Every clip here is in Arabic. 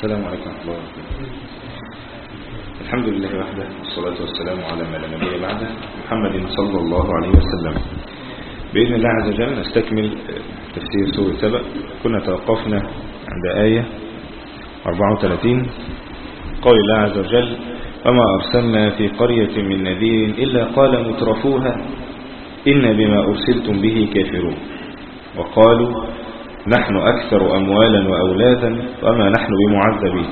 السلام عليكم ورحمة الله وبركاته. الحمد لله وحده والصلاة والسلام على ما لا نبي بعده محمد صلى الله عليه وسلم. بإذن الله عز وجل نستكمل تفسير سورة سبأ. كنا توقفنا عند آية 34 قول الله عز وجل: وما أرسلنا في قرية من نذير إلا قال مترفوها إن بما أرسلتم به كافرون وقالوا نحن أكثر أموالا وأولادا وما نحن بمعذبين.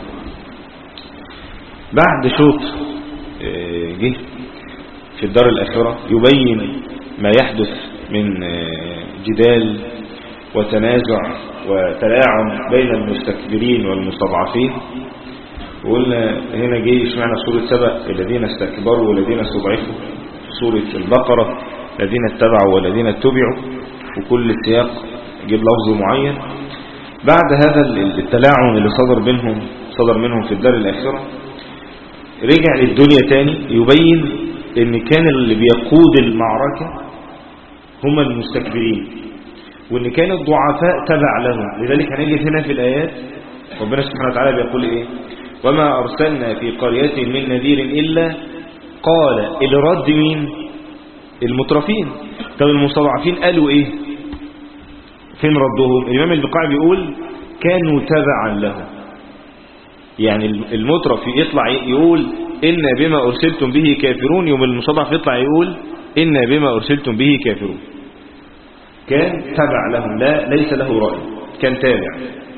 بعد شوط جه في الدار الآخرة يبين ما يحدث من جدال وتنازع وتلاعب بين المستكبرين والمستضعفين. وقلنا هنا جه اشمعنى سورة سبأ الذين استكبروا والذين استضعفوا، سورة البقرة الذين اتبعوا والذين اتبعوا، وكل السياق يجيب لفظ معين. بعد هذا التلاعب اللي صدر منهم في الدار الآخرة رجع للدنيا تاني يبين ان كان اللي بيقود المعركة هم المستكبرين وان كان الضعفاء تبع لهم. لذلك هنجد هنا في الآيات ربنا سبحانه وتعالى بيقول ايه: وما أرسلنا في قرية من نذير إلا قال. اللي رد مين؟ المترفين. طب المستضعفين قالوا ايه؟ فين ردهم؟ الإمام البقاعي بيقول كانوا تبعا لهم. يعني المترف يطلع يقول إن بما أرسلتم به كافرون، يوم المستضعف يطلع يقول إن بما أرسلتم به كافرون. كان تبع لهم، ليس له رأي، كان تابع.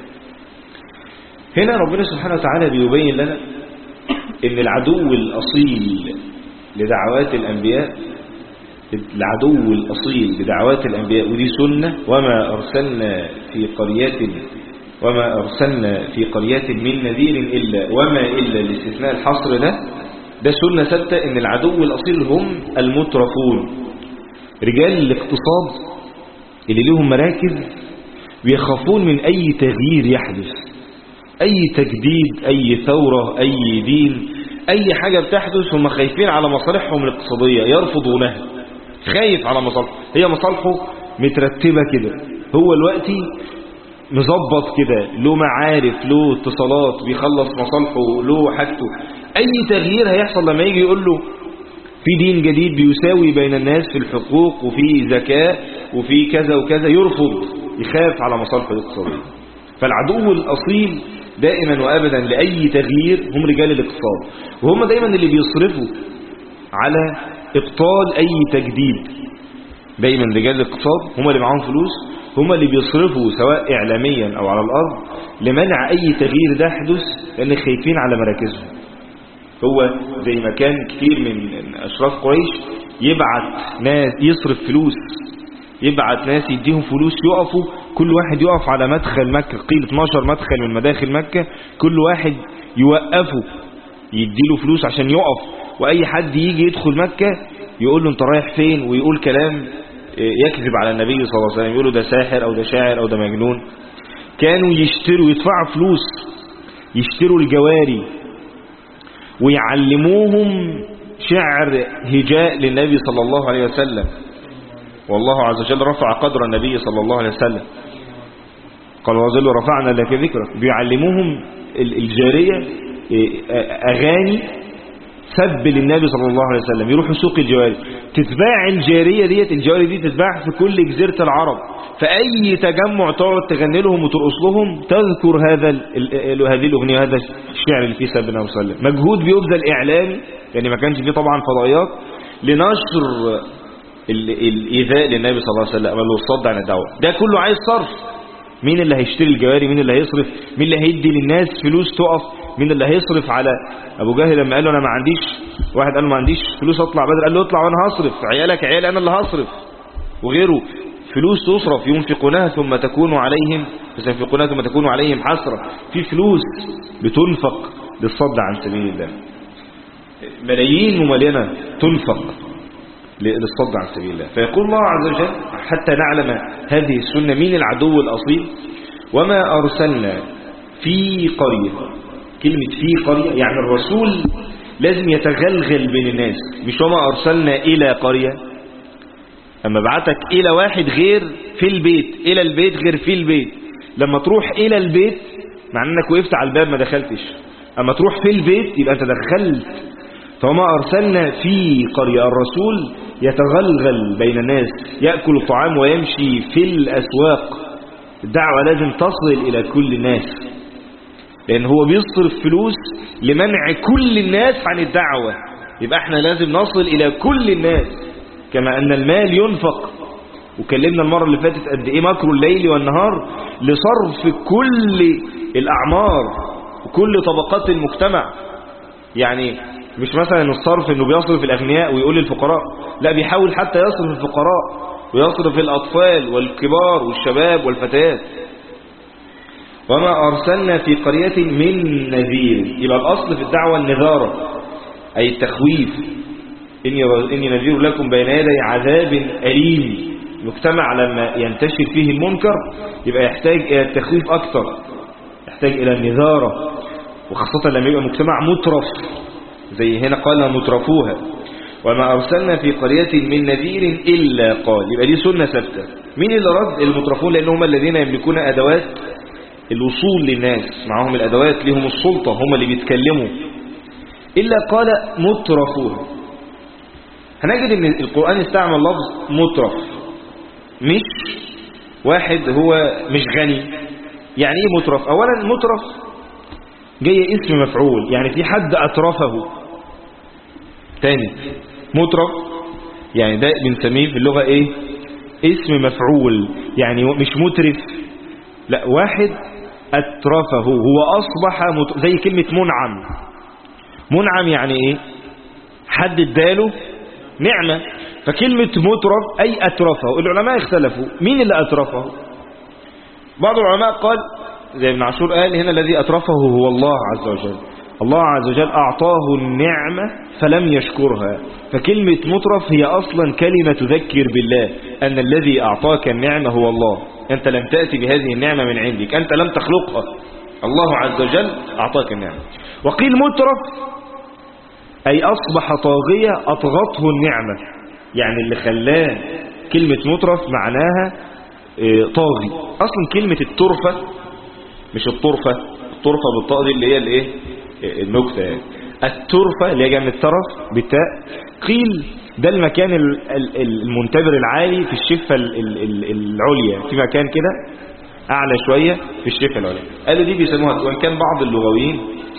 هنا ربنا سبحانه وتعالى بيبين لنا إن العدو الأصيل لدعوات الأنبياء، العدو الأصيل لدعوات الأنبياء، ودي سنة: وما أرسلنا في قرية من نذير إلا وما إلا لاستثناء الحصر ده سنة ثابتة إن العدو الأصيل هم المترفون، رجال الاقتصاد اللي لهم مراكز ويخافون من أي تغيير يحدث، أي تجديد، أي ثورة، أي دين، أي حاجة بتحدث هم خايفين على مصالحهم الاقتصادية يرفضونها. خايف على مصالحه، هي مصالحه مترتبة كده، هو الوقتي مظبط كده، له معارف، له اتصالات، بيخلص مصالحه، له حاجته. أي تغيير هيحصل لما يجي يقول له في دين جديد بيساوي بين الناس في الحقوق وفي زكاة وفي كذا وكذا، يرفض، يخاف على مصالحه الاقتصادية. فالعدو الأصيل دائما وأبدا لأي تغيير هم رجال الاقتصاد، وهم دائما اللي بيصرفوا على إبطال أي تجديد. دائما رجال الاقتصاد هم اللي معاهم فلوس، هم اللي بيصرفوا سواء إعلاميا أو على الأرض لمنع أي تغيير ده يحدث، لأن خايفين على مراكزهم. هو زي ما كان كتير من أشراف قريش يبعت ناس يصرف فلوس، يبعت ناس يديهم فلوس يقفوا، كل واحد يقف على مدخل مكة، قيل 12 مدخل من مداخل مكة، كل واحد يوقفه يديله فلوس عشان يقف، وأي حد يجي يدخل مكة يقول له انت رايح فين، ويقول كلام يكذب على النبي صلى الله عليه وسلم، يقولوا ده ساحر أو ده شاعر أو ده مجنون. كانوا يدفعوا فلوس، يشتروا الجواري ويعلموهم شعر هجاء للنبي صلى الله عليه وسلم. والله عز وجل رفع قدر النبي صلى الله عليه وسلم، قال وظل رفعنا لك ذكرك. بيعلموهم الجارية أغاني سب للنبي صلى الله عليه وسلم. يروحوا سوق الجواري، تتباع الجارية ديت، الجواري دي تتباع في كل جزيرة العرب، فأي تجمع تقعد تغني لهم وترقص لهم تذكر هذه الأغنية، هذا الشعر اللي فيه سب النبي صلى الله عليه وسلم. مجهود بيبذل إعلامي، يعني ما كانش فيه طبعا فضائيات لنشر الإيذاء للنبي صلى الله عليه وسلم والصد عن الدعوة. ده كله عايز صرف. مين اللي هيشتري الجواري؟ مين اللي هيصرف؟ مين اللي هيدي للناس فلوس تقف؟ مين اللي هيصرف على أبو جهل لما قال له أنا ما عنديش، واحد قال له ما عنديش فلوس أطلع بدر، قال له اطلع وأنا هصرف، عيالك عيالي أنا اللي هصرف. وغيره فلوس تصرف، ينفقونها ثم تكون عليهم، فسينفقونها ثم تكون عليهم حسرة. في فلوس بتنفق للصد عن سبيل الله، ملايين مملينة تنفق للصد عن سبيل الله. فيقول الله عز وجل حتى نعلم هذه السنة مين العدو الأصيل: وما أرسلنا في قرية. كلمة في قرية يعني الرسول لازم يتغلغل بين الناس، مش وما أرسلنا إلى قرية. أما بعتك إلى واحد غير في البيت، إلى البيت غير في البيت. لما تروح إلى البيت مع انك وقفت على الباب ما دخلتش. اما تروح في البيت يبقى انت دخلت. فما أرسلنا في قرية، الرسول يتغلغل بين الناس، يأكل الطعام ويمشي في الأسواق. الدعوة لازم تصل إلى كل الناس، لأن هو بيصرف فلوس لمنع كل الناس عن الدعوة. يبقى احنا لازم نصل إلى كل الناس، كما أن المال ينفق. وكلمنا المرة اللي فاتت قد إيه مكر الليل والنهار لصرف كل الأعمار وكل طبقات المجتمع. يعني مش مثلا الصرف انه بيصرف الأغنياء ويقول للفقراء، لا، بيحاول حتى يصرف الفقراء ويصرف الأطفال والكبار والشباب والفتيات. وما أرسلنا في قرية من نذير. يبقى الأصل في الدعوة النذارة، أي التخويف. إني نذير لكم بين يدي عذاب أليم. المجتمع لما ينتشر فيه المنكر يبقى يحتاج إلى التخويف أكثر، يحتاج إلى النذارة، وخاصة لما يبقى مجتمع مترف زي هنا قال مترفوها. وما أرسلنا في قرية من نذير إلا قال. يبقى دي سنة ثابتة. مين اللي رد؟ المترفون، لأن هم الذين يملكون أدوات الوصول للناس، معهم الأدوات، لهم السلطة، هم اللي بيتكلموا. إلا قال مترفوها. هنجد أن القرآن استعمل لفظ مترف، مش واحد هو مش غني. يعني ايه مترف؟ أولا مترف جاي اسم مفعول، يعني في حد أترفه. تاني مترف يعني ده بنسميه في اللغة ايه؟ اسم مفعول، يعني مش مترف، لا، واحد أترفه، هو أصبح زي كلمة منعم. منعم يعني ايه؟ حد اداله نعمة. فكلمة مترف أي أترفه. العلماء اختلفوا مين اللي أترفه. بعض العلماء قال زي ابن عاشور قال هنا الذي أترفه هو الله عز وجل. الله عز وجل أعطاه النعمة فلم يشكرها. فكلمة مترف هي أصلا كلمة تذكر بالله أن الذي أعطاك النعمة هو الله. أنت لم تأتي بهذه النعمة من عندك، أنت لم تخلقها، الله عز وجل أعطاك النعمة. وقيل مترف أي أصبح طاغية أطغته النعمة، يعني اللي خلاه كلمة مترف معناها طاغي. أصلا كلمة الترفة مش الطرفة، الطرفة بالطاء دي اللي هي الايه النكتة يعني. الترفة اللي هي جايه من الترف بالتاء. قيل ده المكان المنتبر العالي في الشفة العليا، في مكان كده أعلى شوية في الشفة العليا. قالوا دي بيسموها، وإن كان بعض اللغويين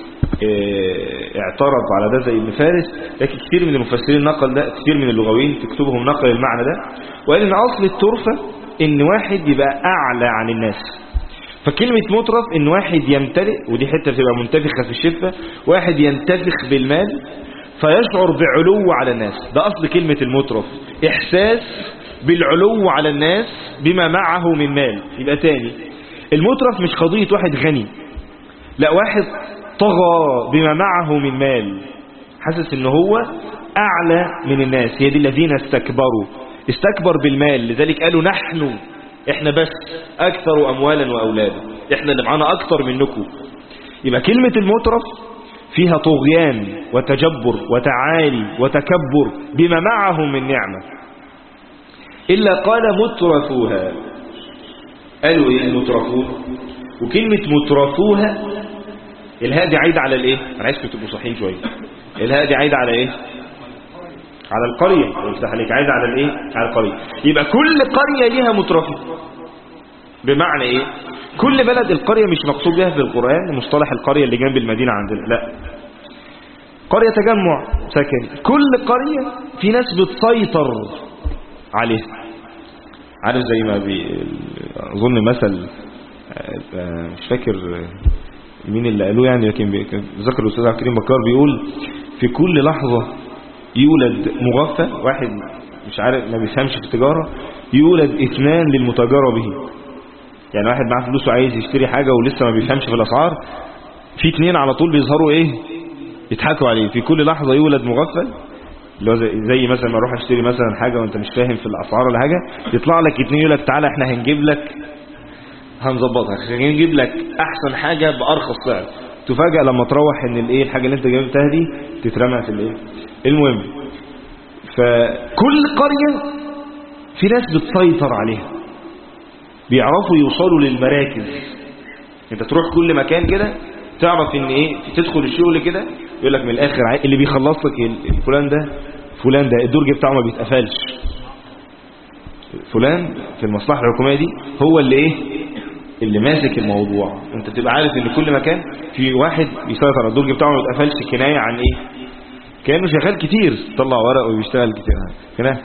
اعترض على ده زي ابن فارس، لكن كثير من المفسرين نقل ده، كثير من اللغويين في كتبهم نقل المعنى ده، وقال ان أصل الترفة ان واحد يبقى أعلى عن الناس. فكلمة مترف ان واحد يمتلئ، ودي حتة بتبقى منتفخة في الشفة، واحد ينتفخ بالمال فيشعر بعلو على الناس. ده أصل كلمة المترف، إحساس بالعلو على الناس بما معه من مال. يبقى تاني المترف مش قضية واحد غني، لا، واحد طغى بما معه من مال، حاسس ان هو أعلى من الناس. هي دي الذين استكبروا، استكبر بالمال، لذلك قالوا نحن، احنا بس أكثر أموالا وأولادا، احنا اللي معانا أكثر منكم. يبقى كلمة المترف فيها طغيان وتجبر وتعالي وتكبر بما معهم من نعمة. إلا قال مترفوها. قالوا إيه المترفوها؟ وكلمة مترفوها الهاء دي عايدة على الإيه؟ أنا عايزكم تبقوا صحيين شوية. الهاء دي عايدة على إيه؟ على القرية. يفتح عليك، عايدة على الإيه؟ على القرية. يبقى كل قرية ليها مترفوها. بمعنى إيه؟ كل بلد، القرية مش مقصود بها في القرآن مصطلح القرية اللي جنب المدينة عندنا، لا، قرية تجمع سكني. كل قرية في ناس بتسيطر عليها. عارف زي ما أظن مثل، مش فاكر مين اللي قالوه يعني، لكن ذكر الأستاذ عبد الكريم بكار بيقول في كل لحظة يولد مغفى، واحد مش عارف ما بيفهمش في التجارة، يولد 2 للمتاجرة به. يعني واحد معاه فلوس وعايز يشتري حاجة ولسه ما بيفهمش في الأسعار، في 2 على طول بيظهروا ايه، يضحكوا عليه. في كل لحظة يولد مغفل، اللي هو زي مثلا ما اروح اشتري مثلا حاجة وانت مش فاهم في الأسعار ولا حاجة، يطلع لك 2 يقول لك تعالى احنا هنجيب لك، هنظبطها، هنجيب لك احسن حاجة بأرخص سعر. تفاجأ لما تروح ان الايه الحاجة اللي انت جبتها دي تترمى في الايه. المهم، فكل قرية في ناس بتسيطر عليها، بيعرفوا يوصلوا للمراكز. انت تروح كل مكان كده تعرف ان ايه، تدخل الشغل كده يقول لك من الاخر اللي بيخلص لك فلان ده الدرج بتاعه ما بيتقفلش، فلان في المصلحة الحكومية دي هو اللي ايه، اللي ماسك الموضوع. انت تبقى عارف ان كل مكان في واحد بيسيطر على الدرج بتاعه ما بيتقفلش، كناية عن ايه، كأنه شغال كتير، طلع ورق وبيشتغل كتير كده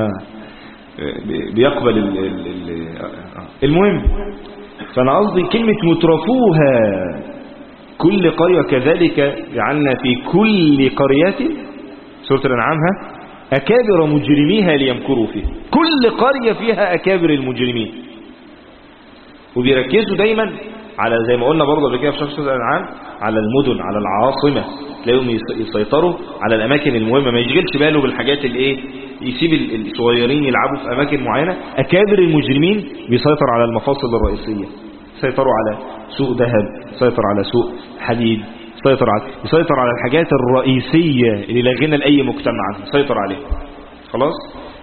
بيقبل المهم. فانا قصدي كلمة مترفوها، كل قرية كذلك جعلنا في كل قرية، سورة الأنعام، أكابر مجرميها ليمكروا فيه. كل قرية فيها أكابر المجرمين، وبيركزوا دايما على زي ما قلنا برضه قبل كده في سورة الأنعام على المدن، على العاصمة، تلاقيهم يسيطروا على الأماكن المهمة، ما يشغلش باله بالحاجات اللي ايه، يسيب الصغيرين يلعبوا في أماكن معينة. أكابر المجرمين بيسيطر على المفاصل الرئيسية، يسيطروا على سوق ذهب، يسيطر على سوق حديد، يسيطر على الحاجات الرئيسية اللي لا غنى لأي مجتمع، يسيطر عليها خلاص.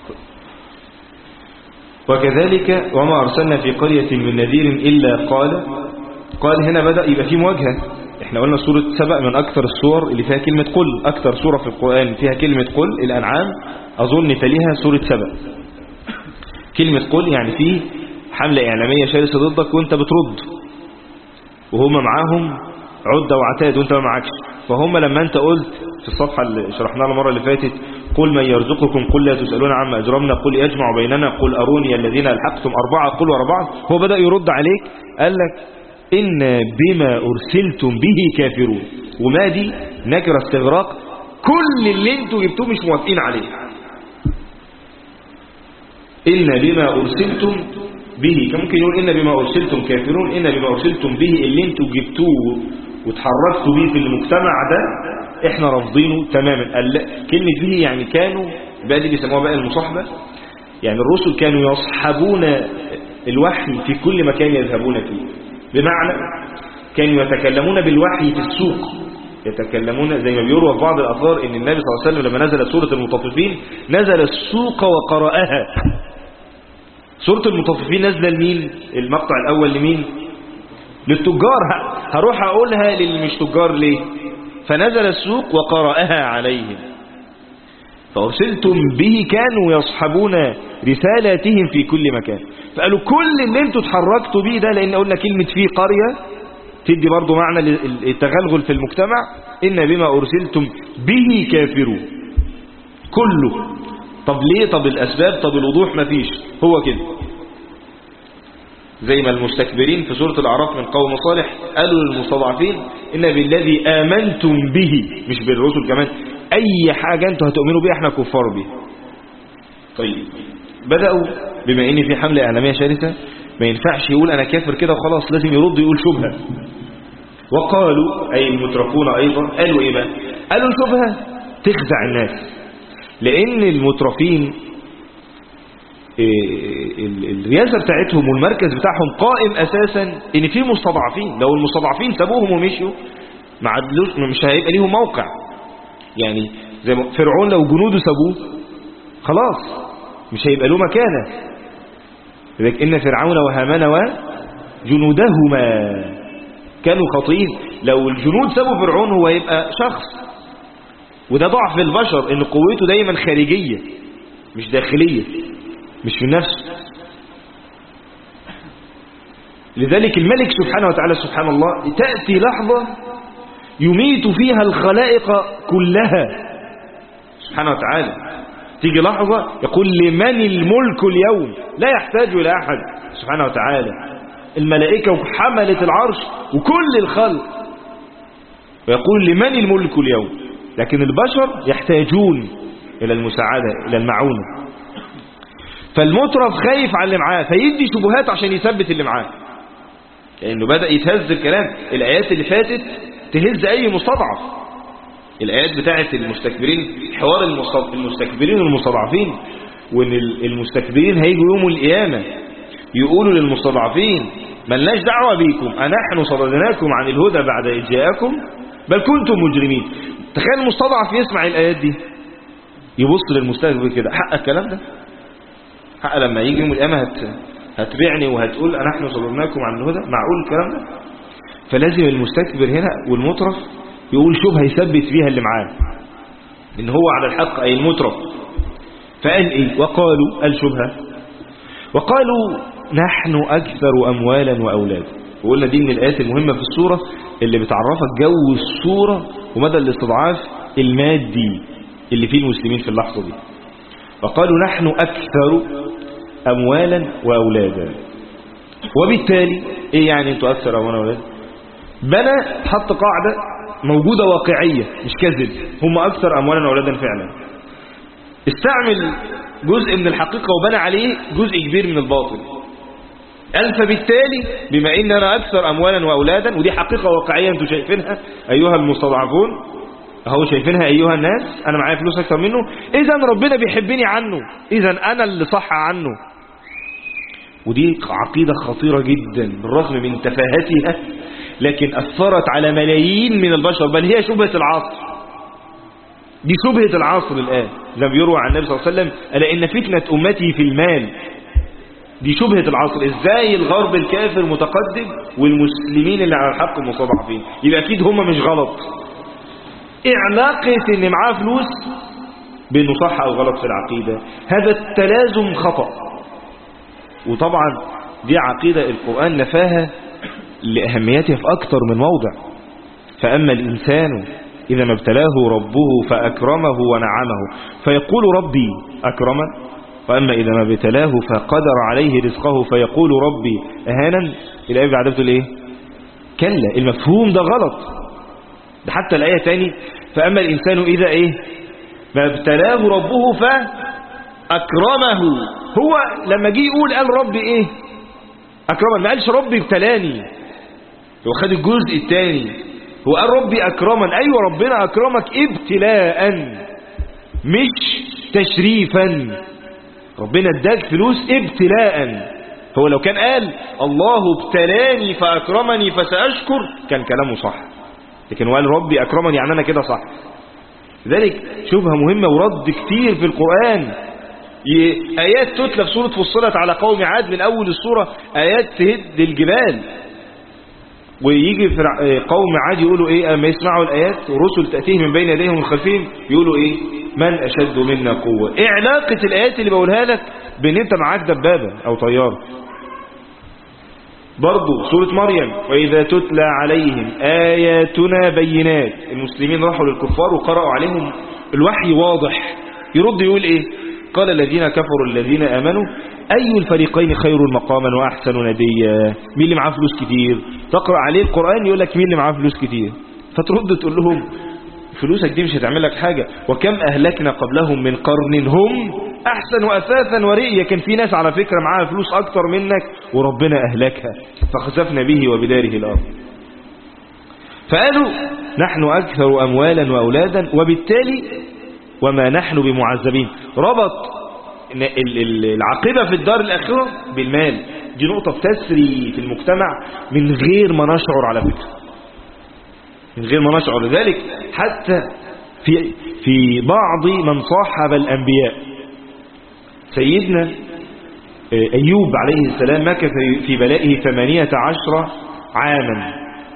وكذلك وما أرسلنا في قرية من نذير إلا قال هنا بدأ يبقى في مواجهة. احنا قلنا سورة سبأ من أكثر السور اللي فيها كلمة قل، أكثر سورة في القرآن فيها كلمة قل الأنعام، أظن تليها سورة سبأ. كلمة قل يعني فيه حملة إعلامية شرسة ضدك وانت بترد، وهم معاهم عدة وعتاد وانت ما معكش. فهم لما انت قلت في الصفحة اللي شرحناها المرة اللي فاتت قل من يرزقكم قل لا تسألون عما أجرمنا قل يجمع بيننا قل أروني الذين ألحقتم 4 قل ورا بعض، هو بدأ يرد عليك قال لك إن بما أرسلتم به كافرون، وما دي نكرة استغراق، كل اللي انتوا جبتوه مش موافقين عليه. إن بما أرسلتم به، كان ممكن يقول إن بما أرسلتم كافرون، إن بما أرسلتم به اللي انتوا جبتوه وتحركتوا به في المجتمع ده احنا رافضينه تماما. كلمة به يعني كانوا بقى دي بيسموها بقى المصاحبة، يعني الرسل كانوا يصحبون الوحي في كل مكان يذهبون فيه، بمعنى كانوا يتكلمون بالوحي في السوق، يتكلمون زي ما بيروى في بعض الأثار ان النبي صلى الله عليه وسلم لما نزلت سورة المطففين نزل السوق وقرأها. سورة المطففين نزل لمين؟ المقطع الأول لمين؟ للتجار. هروح أقولها للمش تجار ليه؟ فنزل السوق وقرأها عليهم. فأرسلتم به كانوا يصحبون رسالاتهم في كل مكان، فقالوا كل اللي انتوا اتحركتوا به ده، لأن قلنا كلمة في قرية تدي برضو معنى للتغلغل في المجتمع. إن بما أرسلتم به كافرون كله. طب ليه؟ طب الأسباب، طب الوضوح مفيش، هو كده. زي ما المستكبرين في سورة الأعراف من قوم صالح قالوا للمستضعفين إن بالذي آمنتم به، مش بالرسل كمان، أي حاجة أنتوا هتؤمنوا بها احنا كفار بها. طيب بدأوا بما إن في حملة إعلامية شرسة ما ينفعش يقول أنا كافر كده وخلاص، لازم يرد يقول شبهة. وقالوا أي المترفون أيضا قالوا إيه بقى؟ قالوا الشبهة تخدع الناس، لأن المترفين الرياسة بتاعتهم والمركز بتاعهم قائم أساسا إن في مستضعفين، لو المستضعفين سابوهم ومشوا مش هيبقى ليهم موقع. يعني زي فرعون لو جنوده سابوه خلاص مش هيبقى له مكانة. لذلك إن فرعون وهامان وجنودهما كانوا خاطئين، لو الجنود سابوا فرعون هو يبقى شخص، وده ضعف البشر إن قوته دايما خارجية مش داخلية، مش في النفس. لذلك الملك سبحانه وتعالى سبحان الله تأتي لحظة يميت فيها الخلائق كلها سبحانه وتعالى، تيجي لحظة يقول لمن الملك اليوم، لا يحتاج إلى أحد سبحانه وتعالى، الملائكة وحملة العرش وكل الخلق، ويقول لمن الملك اليوم. لكن البشر يحتاجون إلى المساعدة، إلى المعونة. فالمترف خايف على اللي معاه فيدي شبهات عشان يثبت اللي معاه، لأنه بدأ يتهز الكلام. الآيات اللي فاتت تهز أي مستضعف، الآيات بتاعت المستكبرين، حوار المستكبرين والمستضعفين، وإن المستكبرين هيجوا يوم القيامة يقولوا للمستضعفين ملناش دعوة بيكم أنحن صددناكم عن الهدى بعد إذ جاءكم بل كنتم مجرمين. تخيل المستضعف يسمع الآيات دي يبص للمستكبر كده، حق الكلام ده؟ حق لما يجي يوم القيامة هتبيعني وهتقول نحن صددناكم عن الهدى؟ معقول الكلام ده؟ فلازم المستكبر هنا والمترف يقول شبهة يثبت فيها اللي معاه إن هو على الحق أي المترف. فقال إيه؟ وقالوا الشبهة وقالوا نحن أكثر أموالا وأولادا. وقلنا دي من الآيات المهمة في السورة اللي بتعرفك جو السورة ومدى الاستضعاف المادي اللي فيه المسلمين في اللحظة دي. وقالوا نحن أكثر أموالا وأولادا. وبالتالي إيه يعني أنتوا أكثر أموالا وأولادا؟ بنى حط قاعدة موجودة واقعية مش كذب، هم أكثر أموالا وأولادا فعلا. استعمل جزء من الحقيقة وبنى عليه جزء كبير من الباطل. قال فبالتالي بما إن أنا أكثر أموالا وأولادا، ودي حقيقة واقعية أنتوا شايفينها أيها المستضعفون، أهو شايفينها أيها الناس، أنا معايا فلوس أكثر منه، إذا ربنا بيحبني عنه، إذا أنا اللي صح عنه. ودي عقيدة خطيرة جدا بالرغم من تفاهتها، لكن أثرت على ملايين من البشر، بل هي شبهة العصر. دي شبهة العصر الآن زي ما بيروى عن النبي صلى الله عليه وسلم ألا إن فتنة أمتي في المال. دي شبهة العصر. إزاي الغرب الكافر متقدم والمسلمين اللي على الحق مستضعفين؟ يبقى أكيد هم مش غلط. إيه علاقة إن معاه فلوس بأنه صح أو غلط في العقيدة؟ هذا التلازم خطأ. وطبعا دي عقيدة القرآن نفاها لأهميتها في أكثر من موضع. فأما الإنسان إذا ما ابتلاه ربه فأكرمه ونعمه فيقول ربي أكرمن، وأما إذا ما ابتلاه فقدر عليه رزقه فيقول ربي أهانا. الآية بعد بتقول إيه؟ كلا، المفهوم ده غلط. ده حتى الآية تاني فأما الإنسان إذا إيه ما ابتلاه ربه فأكرمه. هو لما جه يقول قال ربي إيه أكرمن، ما قالش ربي ابتلاني، هو خد الجزء الثاني. هو قال ربي أكرمن، أيوة ربنا أكرمك ابتلاء مش تشريفا. ربنا اداك فلوس ابتلاء. هو لو كان قال الله ابتلاني فأكرمني فسأشكر كان كلامه صح، لكن قال ربي أكرمني يعني أنا كده صح. لذلك شبهة مهمة ورد كتير في القرآن. آيات تتلى في سورة فصلت على قوم عاد من أول السورة، آيات تهد الجبال. ويجي في قوم عاد يقولوا إيه أما يسمعوا الآيات ورسل تأتيه من بين يديهم ومن خلفهم يقولوا إيه من أشد منا قوة. إيه علاقة الآيات اللي بقولها لك بأن أنت معاك دبابة أو طيارة؟ برضو سورة مريم وإذا تتلى عليهم آياتنا بينات. المسلمين راحوا للكفار وقرأوا عليهم الوحي واضح، يرد يقول إيه قال الذين كفروا الذين آمنوا أي الفريقين خير مقاما وأحسن نديا. مين اللي معاه فلوس كتير؟ تقرأ عليه القرآن يقول لك مين اللي معاه فلوس كتير، فترد تقول لهم فلوسك دي مش هتعمل لك حاجة، وكم أهلكنا قبلهم من قرن هم أحسن وأثاثا ورئيا. كان في ناس على فكرة معاها فلوس أكتر منك وربنا أهلكها فخسفنا به وبداره الأرض. فقالوا نحن أكثر أموالا وأولادا وبالتالي وما نحن بمعذبين. ربط العاقبة في الدار الآخرة بالمال. دي نقطة بتسري في المجتمع من غير ما نشعر، على فكرة من غير ما نشعر. لذلك حتى في بعض من صاحب الأنبياء سيدنا أيوب عليه السلام مكث في بلائه 18 عاما،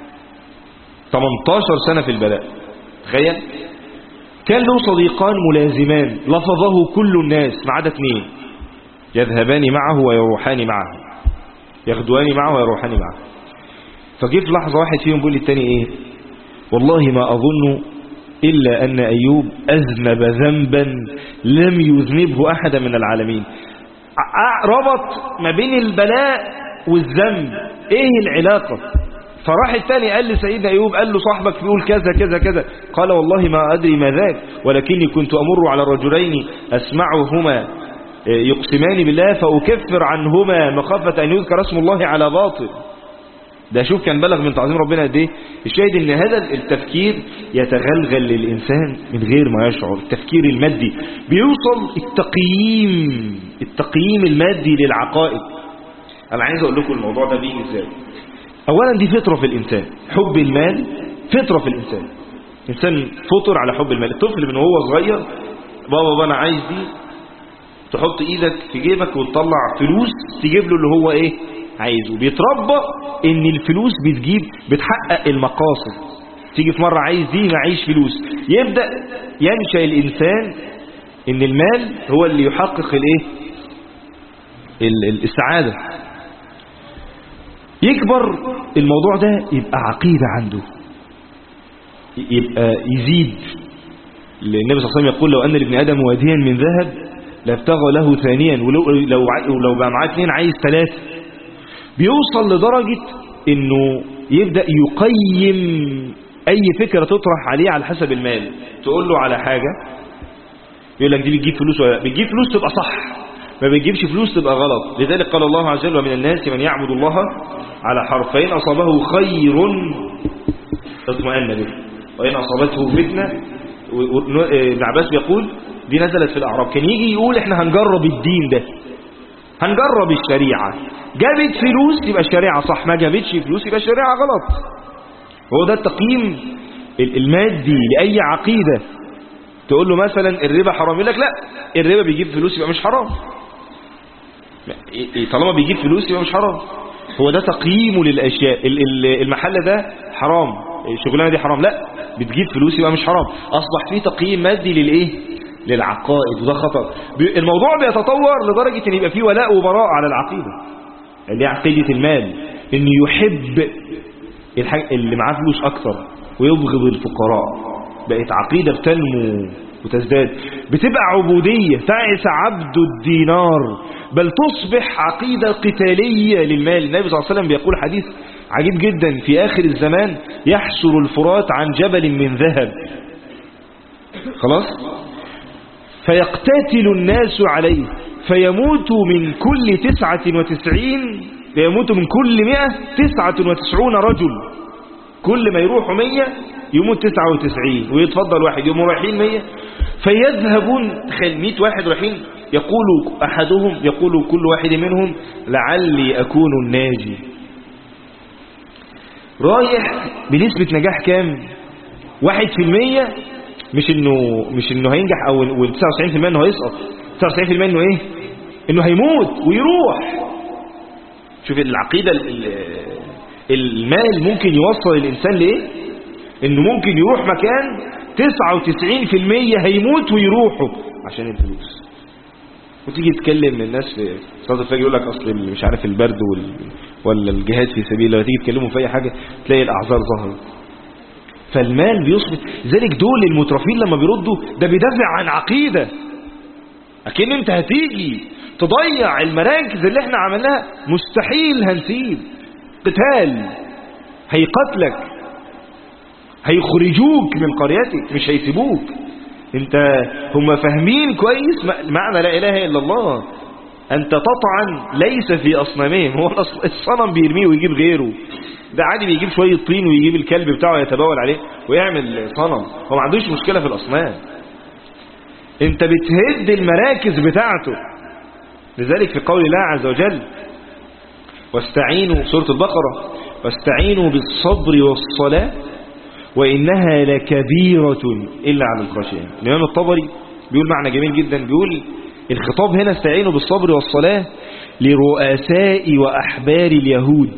18 سنة في البلاء. تخيل. كان له صديقان ملازمان لفظه كل الناس ما عدا 2 يذهبان معه ويروحان معه، يغدوان معه ويروحان معه. فجي في لحظة واحد فيهم بيقول للتاني ايه والله ما أظن إلا أن أيوب أذنب ذنبا لم يذنبه أحدا من العالمين. ربط ما بين البلاء والذنب، ايه العلاقة؟ فراح الثاني قال لسيدنا أيوب قال له صاحبك بيقول كذا كذا كذا، قال والله ما أدري ما ذاك ولكني كنت أمر على الرجلين أسمعهما يقسمان بالله فأكفر عنهما مخافة أن يذكر اسم الله على باطل. ده شوف كان بلغ من تعظيم ربنا قد ايه. الشاهد ان هذا التفكير يتغلغل للإنسان من غير ما يشعر. التفكير المادي بيوصل التقييم المادي للعقائد. أنا عايز أقول لكم الموضوع ده بيجي ازاي. أولا دي فطرة في الإنسان، حب المال فطرة في الإنسان. الإنسان فطر على حب المال. الطفل من وهو صغير بابا أنا عايز دي، تحط إيدك في جيبك وتطلع فلوس تجيب له اللي هو إيه عايزه. بيتربى ان الفلوس بتحقق المقاصد. تيجي في مرة عايز دي معيش فلوس، يبدأ ينشأ الإنسان ان المال هو اللي يحقق السعادة. يكبر الموضوع ده يبقى عقيدة عنده، يبقى يزيد. النبي صلى الله عليه وسلم يقول: لو أن لابن آدم واديا من ذهب لابتغى له ثانيا، ولو بقى معاه 2 عايز 3. بيوصل لدرجة انه يبدأ يقيم اي فكرة تطرح عليه على حسب المال. تقول له على حاجة يقول لك دي بتجيب فلوس ولا لا؟ بتجيب فلوس تبقى صح، ما بتجيبش فلوس تبقى غلط. لذلك قال الله عز وجل: ومن الناس من يعبد الله على حرف، فإن أصابه خير اطمأن به وإن أصابته فتنة. ابن عباس بيقول دي نزلت في الأعراب، كان يجي يقول احنا هنجرب الدين ده، هنجرب الشريعة، جابت فلوس يبقى الشريعة صح، ما جابتش فلوس يبقى الشريعة غلط. هو ده التقييم المادي لأي عقيدة. تقول له مثلا الربا حرام، يقول لك لا، الربا بيجيب فلوس يبقى مش حرام، طالما بيجيب فلوس يبقى مش حرام. هو ده تقييمه للأشياء. المحل ده حرام، الشغلانة دي حرام، لا بتجيب فلوس يبقى مش حرام. أصبح فيه تقييم مادي للعقائد، وده خطأ. الموضوع بيتطور لدرجة ان يبقى فيه ولاء وبراء على العقيدة اللي هي عقيدة المال، ان يحب اللي معاه فلوس اكتر ويبغض الفقراء. بقت عقيدة بتنمو وتزداد، بتبقى عبودية. تعس عبد الدينار، بل تصبح عقيدة قتالية للمال. النبي صلى الله عليه وسلم بيقول حديث عجيب جدا: في آخر الزمان يحسر الفرات عن جبل من ذهب، خلاص، فيقتتل الناس عليه، فيموت من كل 99 يموت من كل 199 رجل. كل ما يروحوا 100 يموت 99 ويتفضل واحد، يوموا رايحين 100 فيذهبون. تخيل 100 واحد رايحين، يقول أحدهم، يقول كل واحد منهم: لعلي أكون الناجي. رايح بنسبة نجاح كام؟ 1%. مش انه هينجح، او 99% انه هيسقط، 99% انه ايه؟ انه هيموت ويروح. شوف العقيدة. المال ممكن يوصل الانسان لايه؟ انه ممكن يروح مكان 99% هيموت ويروحوا عشان الفلوس. وتيجي تتكلم الناس في صلاة الفجر يقول لك اصل مش عارف البرد ولا الجهاد في سبيل الله، تيجي تكلموا في اي حاجة تلاقي الاعذار ظهرت. فالمال بيصبح. لذلك دول المترفين لما بيردوا ده بيدافع عن عقيدة. لكن انت هتيجي تضيع المراكز اللي احنا عملناها، مستحيل هنسيب. قتال، هيقتلك، هيخرجوك من قريتك، مش هيسيبوك. هم فاهمين كويس معنى لا اله الا الله. انت تطعن ليس في اصنامهم، هو الصنم بيرميه ويجيب غيره، ده عادي بيجيب شوية طين ويجيب الكلب بتاعه يتبول عليه ويعمل صنم. هو ما عندوش مشكلة في الأصنام، انت بتهد المراكز بتاعته. لذلك في قول الله عز وجل: واستعينوا، سورة البقرة: واستعينوا بالصبر والصلاة وإنها لكبيرة إلا على الخاشعين. الإمام الطبري بيقول معنى جميل جدا، بيقول الخطاب هنا استعينوا بالصبر والصلاة لرؤساء وأحبار اليهود،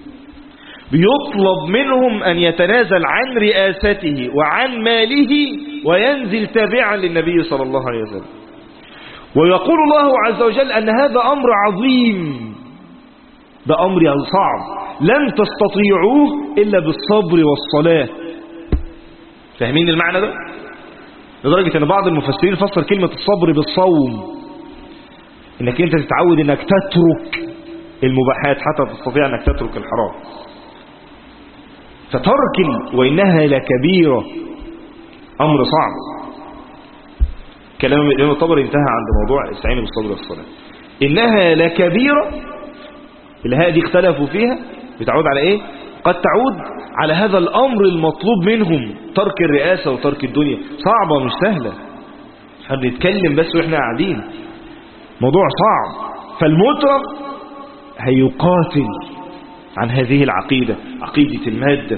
بيطلب منهم أن يتنازل عن رئاسته وعن ماله وينزل تابعا للنبي صلى الله عليه وسلم. ويقول الله عز وجل أن هذا أمر عظيم، ده أمر صعب، لن تستطيعوه إلا بالصبر والصلاة. فاهمين المعنى ده؟ لدرجة أن بعض المفسرين فسر كلمة الصبر بالصوم، إنك أنت تتعود إنك تترك المباحات حتى تستطيع أنك تترك الحرام. فترك وإنها لكبيرة، أمر صعب. كلام الإمام الطبري انتهى عند موضوع استعينوا بالصبر والصلاة. إنها لكبيرة، الهاء دي اختلفوا فيها، بتعود على إيه؟ قد تعود على هذا الأمر المطلوب منهم، ترك الرئاسة وترك الدنيا. صعبة مش سهلة، احنا بنتكلم بس وإحنا قاعدين، موضوع صعب. فالمترف هيقاتل عن هذه العقيدة، عقيدة المادة،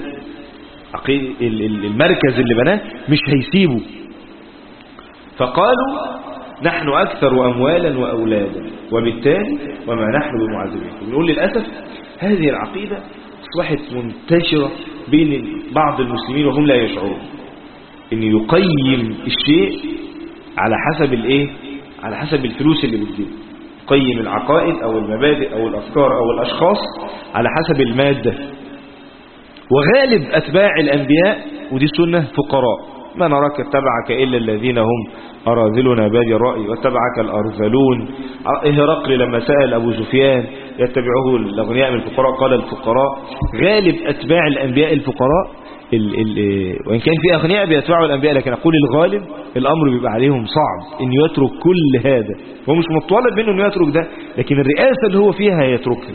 عقيدة المركز اللي بناه مش هيسيبه. فقالوا نحن أكثر أموالا وأولادا وبالتالي وما نحن بمعذبين. بنقول للأسف هذه العقيدة أصبحت منتشرة بين بعض المسلمين وهم لا يشعرون، إن يقيم الشيء على حسب الإيه؟ على حسب الفلوس اللي بتجيب. يقيم العقائد أو المبادئ أو الأفكار أو الأشخاص على حسب المادة. وغالب أتباع الأنبياء ودي سنة فقراء، ما نراك اتبعك إلا الذين هم أراذلنا بادي الرأي واتبعك الأرذلون. هرقل لما سأل أبو سفيان يتبعه الأغنياء من الفقراء قال الفقراء. غالب أتباع الأنبياء الفقراء، وإن كان في أغنياء بيتبعوا الأنبياء، لكن أقول الغالب الأمر بيبقى عليهم صعب إن يترك كل هذا. هو مش مطالب منه إنه يترك ده، لكن الرئاسة اللي هو فيها يتركها.